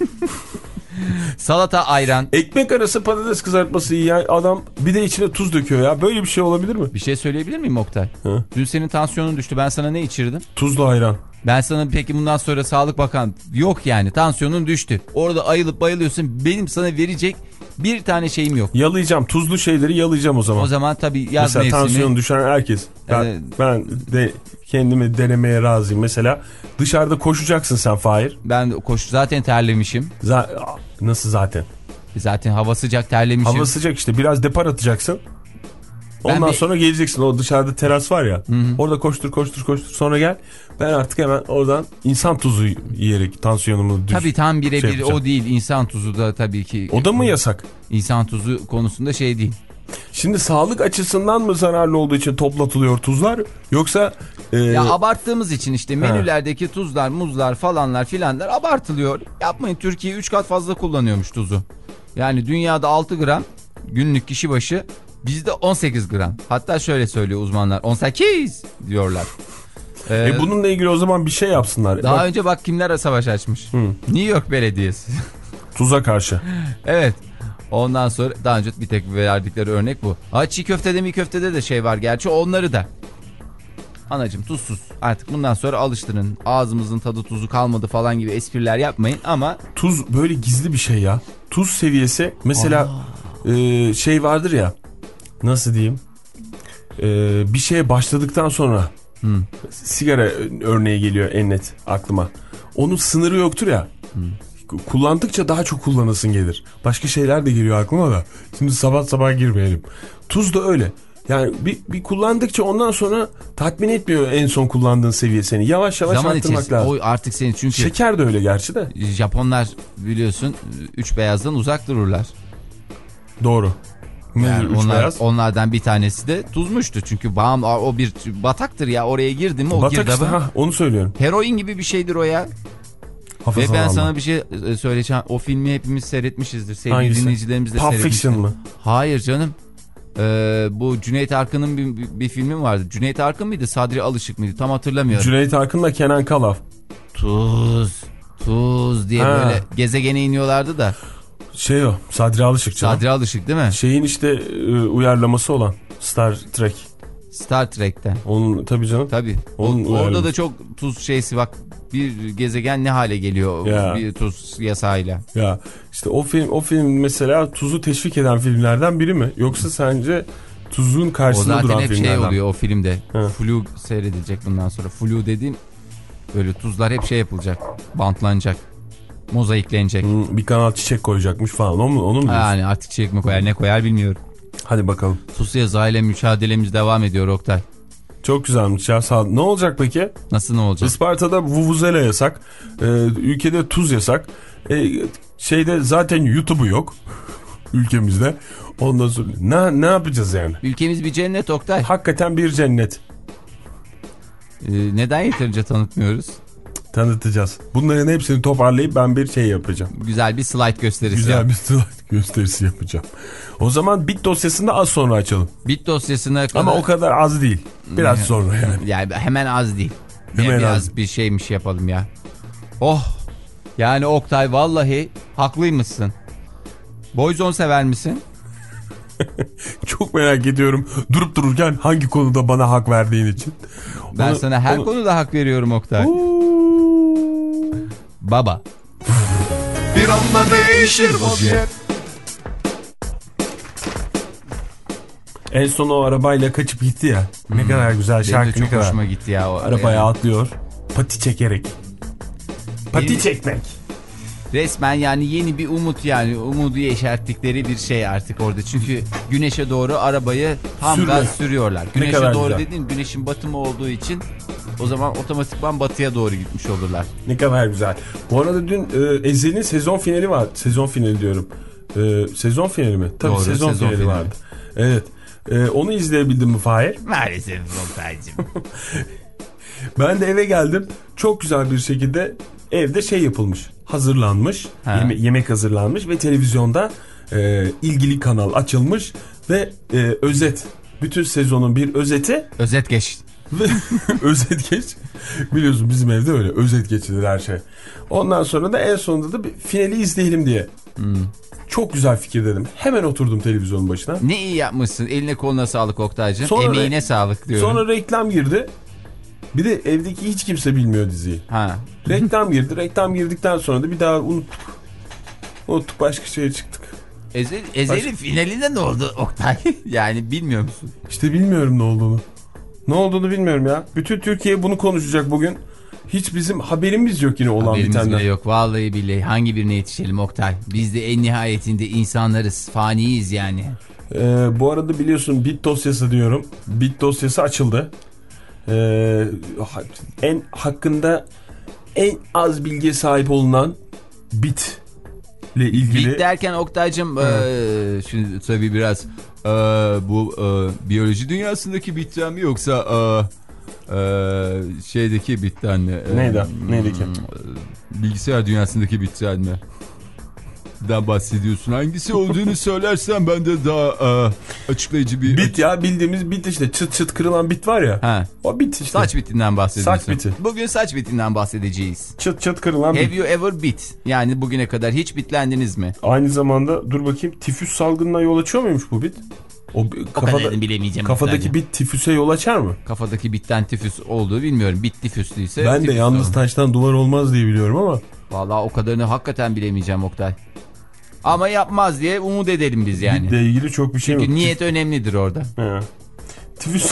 Salata, ayran. Ekmek arası patates kızartması yiyen adam bir de içine tuz döküyor ya. Böyle bir şey olabilir mi? Bir şey söyleyebilir miyim Oktay? Hı? Dün senin tansiyonun düştü. Ben sana ne içirdim? Tuzlu ayran. Ben sana peki bundan sonra Sağlık Bakan yok yani tansiyonun düştü. Orada ayılıp bayılıyorsun. Benim sana verecek bir tane şeyim yok. Yalayacağım. Tuzlu şeyleri yalayacağım o zaman. O zaman tabii yaz mesela mevsimi. tansiyon düşen herkes. Ben, Evet. ben de kendimi denemeye razıyım. Mesela dışarıda koşacaksın sen Fahir. Ben koş zaten terlemişim. Z- Nasıl zaten? Zaten hava sıcak terlemişim. Hava sıcak işte biraz depar atacaksın. Ondan Ben bir... sonra geleceksin. O dışarıda teras var ya. Hı hı. Orada koştur koştur koştur sonra gel. Ben artık hemen oradan insan tuzu yiyerek tansiyonumu düş. Tabii tam birebir şey o değil. İnsan tuzu da tabii ki. O da mı yasak? İnsan tuzu konusunda şey değil. Şimdi sağlık açısından mı zararlı olduğu için toplatılıyor tuzlar? Yoksa... E... Ya abarttığımız için işte menülerdeki tuzlar, muzlar falanlar filanlar abartılıyor. Yapmayın, Türkiye üç kat fazla kullanıyormuş tuzu. Yani dünyada altı gram günlük kişi başı, bizde on sekiz gram. Hatta şöyle söylüyor uzmanlar, on sekiz diyorlar. Ee, e bununla ilgili o zaman bir şey yapsınlar. Daha bak. önce bak kimler savaş açmış. Hı. New York Belediyesi. Tuza karşı. Evet. Ondan sonra daha önce bir tek verdikleri örnek bu. Ha, çiğ köftede mi köftede de şey var gerçi, onları da. Anacığım tuzsuz. Artık bundan sonra alıştırın. Ağzımızın tadı tuzu kalmadı falan gibi espriler yapmayın ama. Tuz böyle gizli bir şey ya. Tuz seviyesi mesela e, şey vardır ya. Nasıl diyeyim? E, bir şeye başladıktan sonra hmm. sigara örneği geliyor en net aklıma. Onun sınırı yoktur ya. Hmm. Kullandıkça daha çok kullanasın gelir. Başka şeyler de geliyor aklıma da. Şimdi sabah sabah girmeyelim. Tuz da öyle. Yani bir, bir kullandıkça ondan sonra tatmin etmiyor en son kullandığın seviye seni. Yavaş yavaş zaman arttırmak lazım. O artık seni çünkü... Şeker de öyle gerçi de. Japonlar biliyorsun üç beyazdan uzak dururlar. Doğru. Yani onlar, onlardan bir tanesi de tuzmuştu. Çünkü bağım, o bir bataktır ya, oraya girdi mi o Batak girdabı. Işte, ha, onu söylüyorum. Heroin gibi bir şeydir o ya. Hafızan Ve ben Allah. Sana bir şey söyleyeceğim. O filmi hepimiz seyretmişizdir. Sevgili Hangisi? Dinleyicilerimiz de seyretmiştir. Pulp Fiction mı? Hayır canım. Ee, bu Cüneyt Arkın'ın bir, bir, bir filmi vardı. Cüneyt Arkın mıydı? Sadri Alışık mıydı? Tam hatırlamıyorum. Cüneyt Arkın'la Kenan Kalav. Tuz. Tuz diye ha. Böyle gezegene iniyorlardı da. Şey o. Sadri Alışık canım. Sadri Alışık değil mi? Şeyin işte uyarlaması olan Star Trek. Star Trek'ten. Onun tabii canım. Tabii. Onun o, orada da çok tuz şeysi bak. Bir gezegen ne hale geliyor ya. Bir tuz yasağıyla. Ya işte o film o film mesela tuzu teşvik eden filmlerden biri mi? Yoksa sence tuzun karşısında duran filmlerden? O zaten hep şey oluyor o filmde. He. Flu seyredilecek bundan sonra. Flu dediğim böyle tuzlar hep şey yapılacak. Bantlanacak. Mozaiklenecek. Hmm, bir kanal çiçek koyacakmış falan. Onu mu? Onu mu yani artık çiçek mi koyar ne koyar bilmiyorum. Hadi bakalım. Tuz yazağıyla mücadelemiz devam ediyor Oktay. Çok güzelmiş ya. Sağ... Ne olacak peki? Nasıl ne olacak? Isparta'da vuvuzela yasak. Ee, ülkede tuz yasak. Ee, şeyde zaten YouTube'u yok. Ülkemizde. Ondan sonra ne, ne yapacağız yani? Ülkemiz bir cennet Oktay. Hakikaten bir cennet. Ee, neden yeterince tanıtmıyoruz? Tanıtacağız. Bunların hepsini toparlayıp ben bir şey yapacağım. Güzel bir slide gösterisi. Güzel yap. bir slide gösterisi yapacağım. O zaman bit dosyasını da az sonra açalım. Bit dosyasına kadar... Ama o kadar az değil. Biraz sonra yani. Yani hemen az değil. Hemen biraz az. Bir şeymiş yapalım ya. Oh. Yani Oktay vallahi haklıymışsın. Boyzone sever misin? Çok merak ediyorum durup dururken hangi konuda bana hak verdiğin için. Ben onu, sana her onu... konuda hak veriyorum Oktay. Baba. Bir anda değişir vaziyet. En son o arabayla kaçıp gitti ya. Ne hmm. kadar güzel şarkı. Benim de çok ne kadar. hoşuma gitti ya. O arabaya yani. atlıyor. Pati çekerek. Pati Benim... çekmek. Resmen yani yeni bir umut, yani umudu yeşerttikleri bir şey artık orada. Çünkü güneşe doğru arabayı tam gaz sürüyorlar. Güneşe doğru güzel. Dediğin güneşin batımı olduğu için o zaman otomatikman batıya doğru gitmiş olurlar. Ne kadar güzel. Bu arada dün e, Ezel'in sezon finali var. Sezon finali diyorum. E, sezon finali mi? Tabii doğru, sezon, sezon finali, finali vardı. Evet. E, onu izleyebildin mi Fahir? Maalesef Oktay'cığım. Ben de eve geldim. Çok güzel bir şekilde evde şey yapılmış. Hazırlanmış. Yeme yemek hazırlanmış ve televizyonda e, ilgili kanal açılmış ve e, özet. Bütün sezonun bir özeti. Özet geç. Özet geç. Biliyorsun bizim evde öyle. Özet geçilir her şey. Ondan sonra da en sonunda da bir finali izleyelim diye. Hmm. Çok güzel fikir dedim. Hemen oturdum televizyonun başına. Ne iyi yapmışsın. Eline koluna sağlık Oktay'cığım. Sonra emeğine sağlık diyorum. Sonra reklam girdi. Bir de evdeki hiç kimse bilmiyor diziyi. Ha. Reklam girdi. Reklam girdikten sonra da bir daha unuttuk. Unuttuk, başka şeye çıktık. Ezel, Ezel'in başka... finalinde ne oldu Oktay? Yani bilmiyor musun? İşte bilmiyorum ne olduğunu. Ne olduğunu bilmiyorum ya. Bütün Türkiye bunu konuşacak bugün. Hiç bizim haberimiz yok yine olan haberimiz bitenden. Haberimiz bile yok. Vallahi billahi. Hangi birine yetişelim Oktay? Biz de en nihayetinde insanlarız. Faniyiz yani. Ee, bu arada biliyorsun bit dosyası diyorum. Bit dosyası açıldı. Ee, en hakkında en az bilgiye sahip olunan bit ile ilgili. Bit derken Oktay'cığım e, şimdi tabii biraz e, bu e, biyoloji dünyasındaki bitten mi yoksa e, e, şeydeki bitten mi? E, Neydi? Neydeki? Bilgisayar dünyasındaki bitten mi? Den bahsediyorsun. Hangisi olduğunu söylersen ben de daha e, açıklayıcı bir... Bit ya, bildiğimiz bit işte, çıt çıt kırılan bit var ya. Ha. O bit işte. Saç bitinden bahsediyorsun. Saç biti. Bugün saç bitinden bahsedeceğiz. Çıt çıt kırılan Have bit. you ever bit? Yani bugüne kadar hiç bitlendiniz mi? Aynı zamanda dur bakayım, tifüs salgınına yol açıyor muymuş bu bit? O, o kafada, kadarını bilemeyeceğim. Kafadaki bit tifüse yol açar mı? Kafadaki bitten tifüs olduğu bilmiyorum. Bit tifüslüyse... Ben de yalnız olur. Taştan duvar olmaz diye biliyorum ama. Vallahi o kadarını hakikaten bilemeyeceğim Oktay. Ama yapmaz diye umut edelim biz yani. Bitle ilgili çok bir şey Çünkü yok. Çünkü niyet önemlidir orada. He. Tifüs,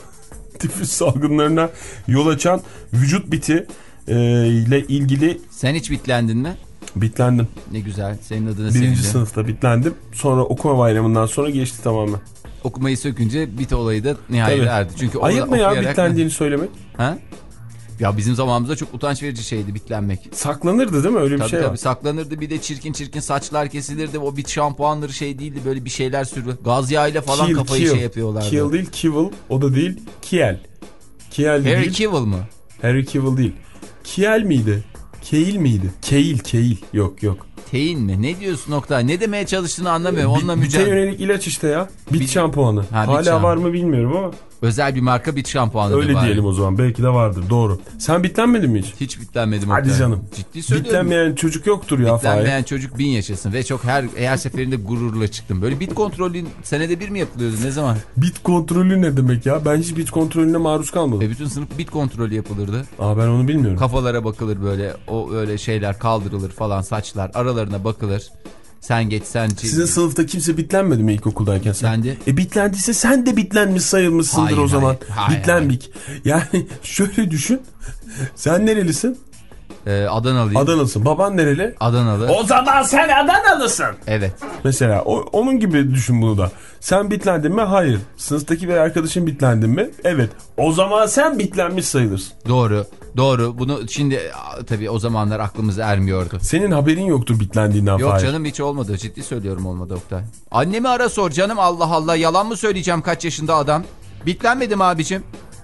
tifüs salgınlarına yol açan vücut biti e, ile ilgili... Sen hiç bitlendin mi? Bitlendim. Ne güzel. Senin adını Birinci sevindim. sınıfta bitlendim. Sonra okuma bayramından sonra geçti tamamen. Okumayı sökünce bit olayı da nihayet erdi. Çünkü ayıp mı ya bitlendiğini mi? Söylemek? Ha? Ya bizim zamanımızda çok utanç verici şeydi bitlenmek. Saklanırdı değil mi? Öyle bir tabii şey tabii var. Saklanırdı, bir de çirkin çirkin saçlar kesilirdi. O bit şampuanları şey değildi, böyle bir şeyler sürü. Gaz yağıyla falan kill, kafayı kill. şey yapıyorlardı. Kill değil, Kivel. O da değil. Kiel. Kiel Harry değil. Kivel mı? Harry Kivel değil. Kiel miydi? Keil miydi? Keil, Keil. Yok yok. Keil mi? Ne diyorsun Oktay? Ne demeye çalıştığını anlamıyorum. Onunla mücadele. Bite yönelik ilaç işte ya. Bit, bit şampuanı. Ha, hala şampuanı var mı bilmiyorum ama. Özel bir marka bit şampuanı. Öyle bari diyelim o zaman. Belki de vardır. Doğru. Sen bitlenmedin mi hiç? Hiç bitlenmedim. Hadi Oktay. canım. Ciddi söylüyorum. Bitlenmeyen çocuk yoktur ya. Bitlenmeyen çocuk bin yaşasın. Ve çok her her seferinde gururla çıktım. Böyle bit kontrolü senede bir mi yapılıyordu? Ne zaman? Bit kontrolü ne demek ya? Ben hiç bit kontrolüne maruz kalmadım. Ve bütün sınıf bit kontrolü yapılırdı. Aa, ben onu bilmiyorum. Kafalara bakılır böyle. O öyle şeyler kaldırılır falan, saçlar. Aralarına bakılır. Sen geç, sen... Sizin sınıfta kimse bitlenmedi mi ilkokuldayken sen? Ben de. E bitlendiyse sen de bitlenmiş sayılmışsındır hayır, o zaman. Hayır, bitlenmik. Hayır. Yani şöyle düşün. Sen nerelisin? Ee, Adanalıyım. Adanalısın. Baban nereli? Adanalı. O zaman sen Adanalısın. Evet. Mesela o, onun gibi düşün bunu da. Sen bitlendin mi? Hayır. Sınıftaki bir arkadaşın bitlendin mi? Evet. O zaman sen bitlenmiş sayılırsın. Doğru. Doğru. Bunu şimdi tabii o zamanlar aklımıza ermiyordu. Senin haberin yoktur bitlendiğinden. Yok Fahir. Canım, hiç olmadı. Ciddi söylüyorum, olmadı Oktay. Annemi ara sor canım, Allah Allah. Yalan mı söyleyeceğim, kaç yaşında adam? Bitlenmedim abicim.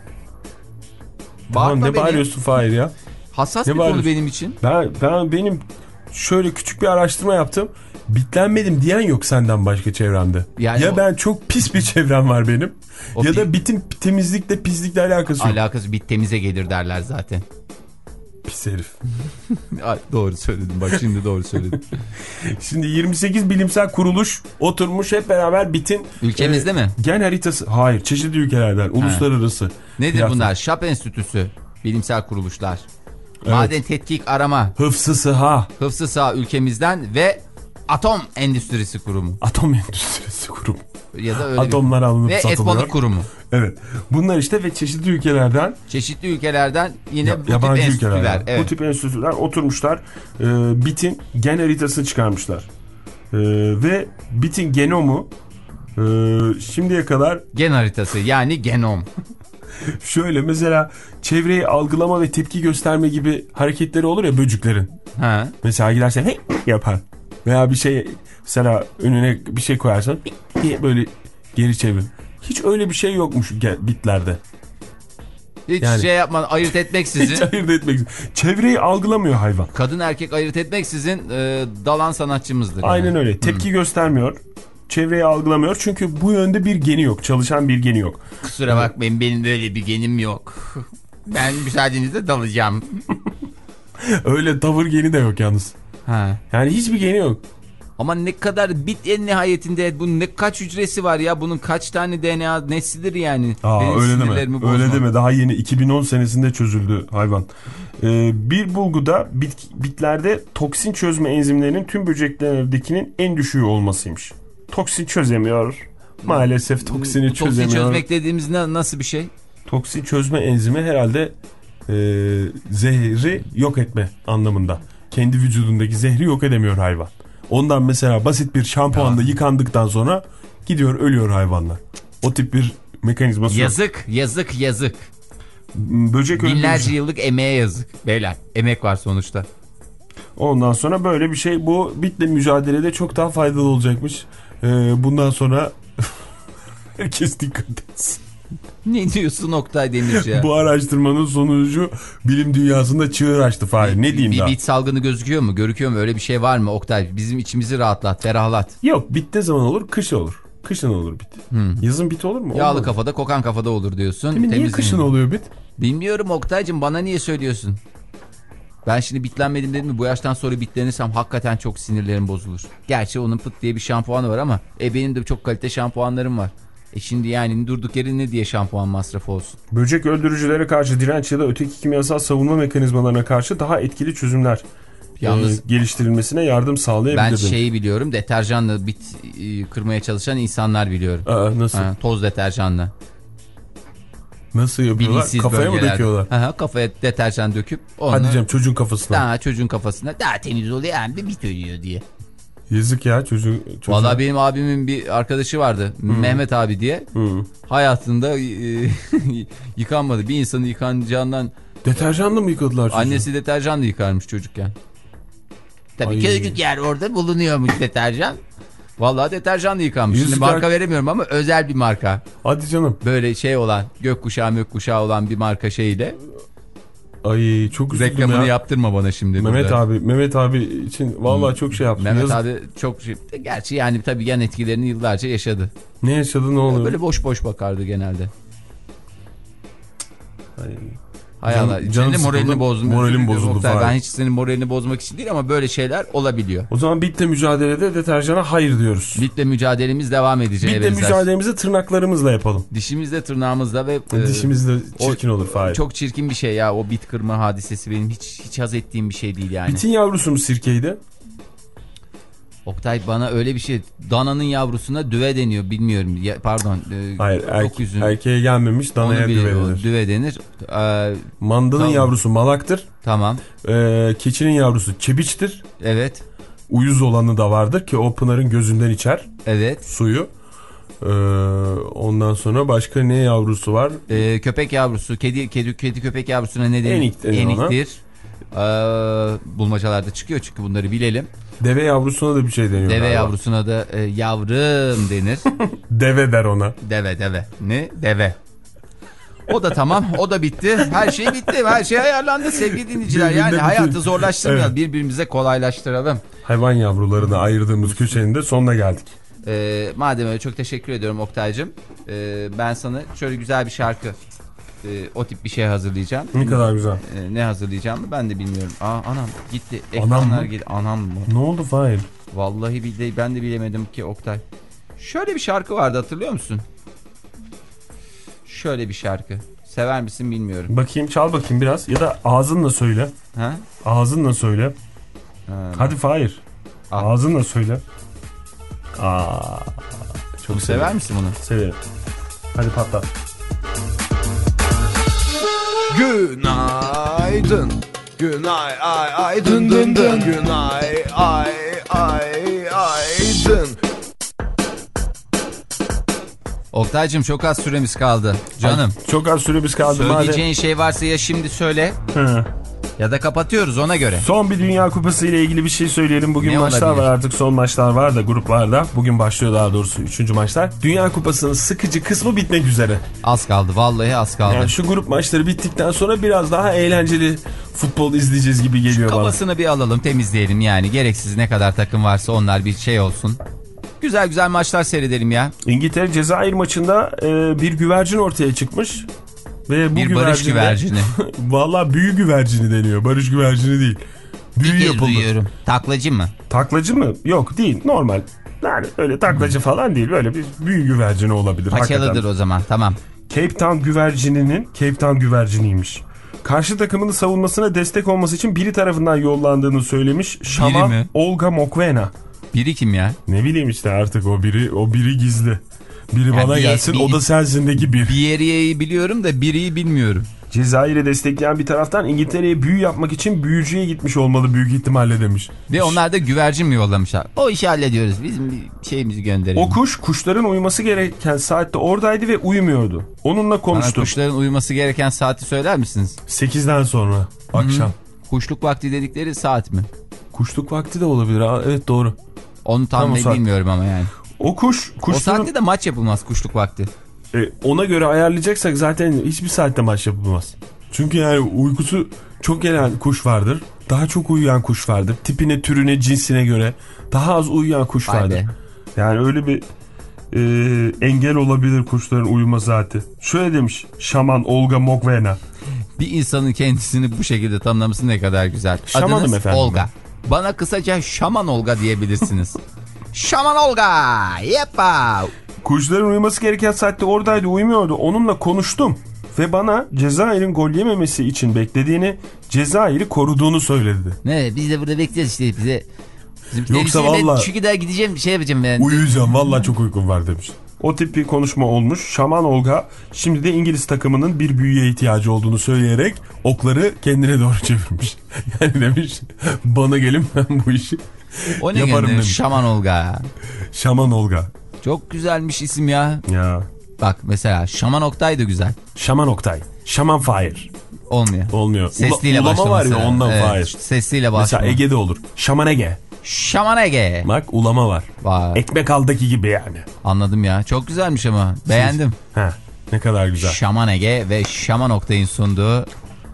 Tamam, ne bağırıyorsun Fahir ya? Hassas ne bir konu benim için. Ben, ben benim şöyle küçük bir araştırma yaptım. Bitlenmedim diyen yok senden başka çevremde. Yani ya o... ben çok pis bir çevrem var benim. O ya pi... da bitin temizlikle pislikle alakası yok. Alakası, bit temize gelir derler zaten. Pis herif. Ay, doğru söyledim bak şimdi doğru söyledim. Şimdi yirmi sekiz bilimsel kuruluş oturmuş hep beraber BİT'in... Ülkemizde e, mi? Gen haritası. Hayır, çeşitli ülkelerden. Uluslararası. Nedir Fiyatı. bunlar? Şap Enstitüsü. Bilimsel kuruluşlar. Evet. Maden Tetkik Arama. Hıfzı Sıha. Hıfzı Sıha ülkemizden ve Atom Endüstrisi Kurumu. Atom Endüstrisi Kurumu. Ya da öyle Atomlar bir... alınıp ve satılıyor. Ve Etbalık Kurumu. Evet. Bunlar işte ve çeşitli ülkelerden. Çeşitli ülkelerden yine ya, bu tip yabancı enstitüler. ülkelerden. Evet. Bu tip enstitüler oturmuşlar. E, BİT'in gen haritasını çıkarmışlar. E, ve BİT'in genomu e, şimdiye kadar... Gen haritası yani genom. Şöyle mesela çevreyi algılama ve tepki gösterme gibi hareketleri olur ya böcüklerin. Ha. Mesela gidersen hey yapar. Veya bir şey mesela önüne bir şey koyarsan diye böyle geri çevir. Hiç öyle bir şey yokmuş bitlerde. Hiç yani, şey yapman ayırt etmeksizin. Hiç ayırt etmeksizin. Çevreyi algılamıyor hayvan. Kadın erkek ayırt etmeksizin e, dalan sanatçımızdır. Aynen yani. öyle. Tepki hmm. göstermiyor. Çevreyi algılamıyor. Çünkü bu yönde bir geni yok. Çalışan bir geni yok. Kusura bakmayın benim böyle bir genim yok. Ben müsaadenizle dalacağım. Öyle tavır geni de yok yalnız. Ha. Yani hiçbir geni yok. Ama ne kadar bit en nihayetinde bunun ne kaç hücresi var ya, bunun kaç tane D N A neslidir yani. Aa, benim öyle deme. bozma. Öyle deme. Daha yeni iki bin on senesinde çözüldü hayvan. Ee, bir bulguda bit, bitlerde toksin çözme enzimlerinin tüm böceklerdekinin en düşüğü olmasıymış. Toksin çözemiyor. Maalesef toksini toksin çözemiyor. Toksin çözmek dediğimiz ne, nasıl bir şey? Toksin çözme enzimi herhalde e, zehri yok etme anlamında. Kendi vücudundaki zehri yok edemiyor hayvan. Ondan mesela basit bir şampuanda ya. yıkandıktan sonra gidiyor ölüyor hayvanlar. O tip bir mekanizması yazık, yok. Yazık yazık Böcek binlerce öldürücü. yıllık emeğe yazık. Beyler emek var sonuçta. Ondan sonra böyle bir şey bu bitle mücadelede çok daha faydalı olacakmış. Ee, bundan sonra herkes dikkat etsin. Ne diyorsun Oktay Demirci ya? Bu araştırmanın sonucu bilim dünyasında çığır açtı Fahir. Ne diyeyim bir, daha? Bir bit salgını gözüküyor mu? Görüküyor mu? Öyle bir şey var mı Oktay? Bizim içimizi rahatlat, ferahlat. Yok, bit ne zaman olur? Kış olur. Kışın olur bit. Hmm. Yazın bit olur mu? Yağlı Olmaz. kafada, kokan kafada olur diyorsun. Değil mi? Niye kışın oluyor bit? Bilmiyorum Oktay'cığım, bana niye söylüyorsun? Ben şimdi bitlenmedim dedim mi, bu yaştan sonra bitlenirsem hakikaten çok sinirlerim bozulur. Gerçi onun pıt diye bir şampuanı var ama e, benim de çok kalite şampuanlarım var. E şimdi yani durduk yere ne diye şampuan masrafı olsun? Böcek öldürücülere karşı direnç ya da öteki kimyasal savunma mekanizmalarına karşı daha etkili çözümler Yalnız, e, geliştirilmesine yardım sağlayabilir. Ben şeyi biliyorum, deterjanla bit e, kırmaya çalışan insanlar biliyorum. Aa, nasıl? Ha, toz deterjanla. Nasıl yapıyorlar? Bilinçsiz kafaya bölgelerde. mı döküyorlar? Aha, kafaya deterjan döküp onu... Hadi canım, çocuğun kafasına. Daha çocuğun kafasına daha temiz oluyor hem de bit ölüyor diye. Yazık ya çocuğun. çocuğun. Valla benim abimin bir arkadaşı vardı. Hmm. Mehmet abi diye. Hmm. Hayatında e, yıkanmadı. Bir insanın yıkanacağından... Deterjanla mı yıkadılar çocuğu? Annesi deterjanla yıkarmış çocukken. Tabii çocuk yer orada bulunuyormuş deterjan. Vallahi deterjanla yıkanmış. Şimdi marka veremiyorum ama özel bir marka. Hadi canım. Böyle şey olan, gökkuşağı mökkuşağı olan bir marka şeyle. Ay çok üzüldüm reklamını ya. yaptırma bana şimdi. Mehmet burada. abi Mehmet abi için vallahi hmm. çok şey yaptı. Mehmet Yazık. abi çok şey. Gerçi yani tabii yan etkilerini yıllarca yaşadı. Ne yaşadı, ne oluyor? Böyle boş boş bakardı genelde. Ay. Hay Allah. Senin moralini bozdum. Moralim bozuldu falan. Ben hiç senin moralini bozmak için değil ama böyle şeyler olabiliyor. O zaman bitle mücadelede deterjana hayır diyoruz. Bitle mücadelemiz devam edecek. Bitle mücadelemizi tırnaklarımızla yapalım. Dişimizle, tırnağımızla ve... Dişimizle çirkin o, olur Fahir. Çok çirkin bir şey ya o bit kırma hadisesi, benim hiç hiç haz ettiğim bir şey değil yani. Bitin yavrusu mu sirkeydi? Oktay bana öyle bir şey, dananın yavrusuna düve deniyor, bilmiyorum ya, pardon. E, Hayır erke, erkeğe gelmemiş danaya düve denir. Düve denir. Ee, Mandalın tamam. yavrusu malaktır. Tamam. Ee, keçinin yavrusu çebiçtir. Evet. Uyuz olanı da vardır ki o Pınar'ın gözünden içer. Evet. Suyu. Ee, ondan sonra başka ne yavrusu var? Ee, köpek yavrusu, kedi kedi kedi köpek yavrusuna ne denir? Enik denir Eniktir. Ee, bulmacalarda çıkıyor çünkü bunları bilelim. Deve yavrusuna da bir şey deniyor. Deve galiba. yavrusuna da e, yavrum denir. Deve der ona. Deve deve. Ne? Deve. O da tamam. O da bitti. Her şey bitti. Her şey ayarlandı sevgili dinleyiciler. Yani bitti. Hayatı zorlaştırmayalım. Evet. Birbirimize kolaylaştıralım. Hayvan yavrularını ayırdığımız köşenin de sonuna geldik. Ee, madem öyle çok teşekkür ediyorum Oktay'cığım. Ee, ben sana şöyle güzel bir şarkı e, o tip bir şey hazırlayacağım. Ne kadar güzel. E, ne hazırlayacağımı ben de bilmiyorum. Aa, anam gitti. Anam Ekranlar mı? gitti. Anam mı? Ne oldu Fahir? Vallahi billahi ben de bilemedim ki Oktay. Şöyle bir şarkı vardı, hatırlıyor musun? Şöyle bir şarkı. Sever misin bilmiyorum. Bakayım, çal bakayım biraz ya da ağzınla söyle. Ha? Ağzınla söyle. Ha. Hadi Fahir. Ah. Ağzınla söyle. Aa, çok Sever severim. misin bunu? Severim. Hadi patlat. Günaydın. Günay ay ay dın dın dın. Günay ay ay ay dın. Oktay'cığım çok az süremiz kaldı. Canım. Ay, çok az süremiz kaldı. Söyleyeceğin şey varsa ya şimdi söyle Madem... ya da kapatıyoruz ona göre. Son bir Dünya Kupası ile ilgili bir şey söyleyelim. Bugün Ne maçlar olabilir? var, artık son maçlar var da gruplarda. Bugün başlıyor daha doğrusu üçüncü maçlar. Dünya Kupası'nın sıkıcı kısmı bitmek üzere. Az kaldı, vallahi az kaldı. Yani şu grup maçları bittikten sonra biraz daha eğlenceli futbol izleyeceğiz gibi geliyor bana. Kafasını bir alalım, temizleyelim yani. Gereksiz ne kadar takım varsa onlar bir şey olsun. Güzel güzel maçlar seyredelim ya. İngiltere Cezayir maçında e, bir güvercin ortaya çıkmış. Ve bu Bir barış güvercine- güvercini. Vallahi büyü güvercini deniyor. Barış güvercini değil. Büyü Bir kez yapıldı. duyuyorum. Taklacı mı? Taklacı mı? Yok, değil. Normal. Yani öyle taklacı falan değil. Böyle bir büyü güvercini olabilir. Paçalıdır hakikaten. o zaman, tamam. Cape Town güvercininin Cape Town güverciniymiş. Karşı takımının savunmasına destek olması için biri tarafından yollandığını söylemiş. Şaman mi? Olga Mokvena. Biri kim ya? Ne bileyim işte artık o biri o biri gizli. Biri Yani bana bir- gelsin bir- o da sensindeki bir. Bir yeriyi biliyorum da biriyi bilmiyorum. Cezayir'i destekleyen bir taraftan İngiltere'ye büyü yapmak için büyücüye gitmiş olmalı büyük ihtimalle demiş. Ve onlar da güvercin mi yollamışlar? O işi hallediyoruz. Bizim bir şeyimizi gönderelim. O kuş kuşların uyuması gereken saatte oradaydı ve uyumuyordu. Onunla Bana konuştum. kuşların uyuması gereken saati söyler misiniz? sekizden sonra akşam. Kuşluk vakti dedikleri saat mi? Kuşluk vakti de olabilir. Ha, evet doğru. Onu tam Tam o ben saat. bilmiyorum ama yani. O kuş O kuşların saatte de maç yapılmaz, kuşluk vakti. e, ona göre ayarlayacaksak zaten hiçbir saatte maç yapılmaz. Çünkü yani uykusu çok gelen kuş vardır. Daha çok uyuyan kuş vardır. Tipine, türüne, cinsine göre daha az uyuyan kuş Vay vardır. be. Yani öyle bir e, engel olabilir kuşların uyuma saati. Şöyle demiş Şaman Olga Mokvena. Bir insanın kendisini bu şekilde tanımlaması ne kadar güzel. Şamanım Adınız efendim Olga. Bana kısaca Şaman Olga diyebilirsiniz. Şaman Olga. Yepa. Kuşların uyuması gereken saatte oradaydı, uyumuyordu. Onunla konuştum ve bana Cezayir'in gol yememesi için beklediğini, Cezayir'i koruduğunu söyledi. Ne, biz de burada bekliyoruz işte bize. Yoksa vallahi- Çünkü daha gideceğim, bir şey yapacağım ben. Uyuyacağım, vallahi çok uykum var demiş. O tip bir konuşma olmuş. Şaman Olga şimdi de İngiliz takımının bir büyüye ihtiyacı olduğunu söyleyerek okları kendine doğru çevirmiş. Yani demiş bana gelin ben bu işi O ne yaparım gönderir? demiş. Şaman Olga. Şaman Olga. Çok güzelmiş isim ya. Ya. Bak mesela Şaman Oktay da güzel. Şaman Oktay. Şaman Fahir. Olmuyor. Olmuyor. Sesliyle Ula, ulama var başlaması. ya ondan Evet, Fahir. sesliyle başlama. Mesela Ege'de olur. Şaman Ege. Şaman Ege. Bak ulama var. Var. Ekmek aldaki gibi yani. Anladım ya. Çok güzelmiş ama. Beğendim. Heh, ne kadar güzel. Şaman Ege ve Şaman Oktay'ın sunduğu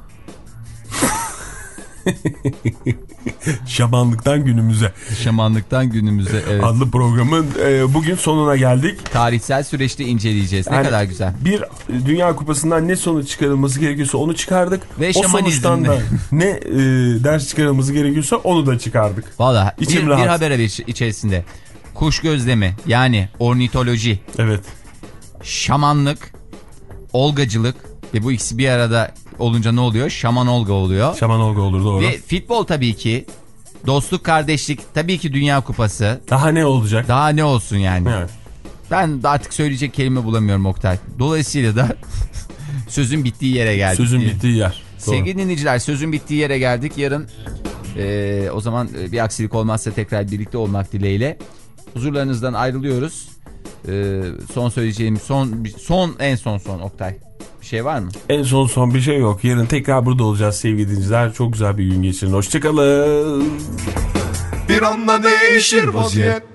Şamanlıktan günümüze şamanlıktan günümüze, evet, adlı programın e, bugün sonuna geldik. tarihsel süreçte inceleyeceğiz. Ne Yani kadar güzel. Bir Dünya Kupası'ndan ne sonuç çıkarılması gerekiyorsa onu çıkardık. Ve o şamanizmle. sonuçtan da ne e, ders çıkarılması gerekiyorsa onu da çıkardık. Valla bir, İçim bir rahat. haber iç- içerisinde kuş gözlemi, yani ornitoloji, Evet. şamanlık, olgacılık ve bu ikisi bir arada olunca ne oluyor? Şaman Olga oluyor. Şaman Olga olur, doğru. Ve futbol tabii ki, dostluk, kardeşlik, tabii ki Dünya Kupası. Daha ne olacak? Daha ne olsun yani. Evet. Ben de artık söyleyecek kelime bulamıyorum Oktay. Dolayısıyla da sözün bittiği yere geldik. Sözün diye. bittiği yer. Doğru. Sevgili dinleyiciler, sözün bittiği yere geldik. Yarın e, o zaman e, bir aksilik olmazsa tekrar birlikte olmak dileğiyle huzurlarınızdan ayrılıyoruz. E, son söyleyeceğim son son en son son Oktay. Bir şey var mı? En son son bir şey yok. Yarın tekrar burada olacağız sevgili dinleyiciler. Çok güzel bir gün geçirin. Hoşçakalın. Bir anda değişir vaziyet.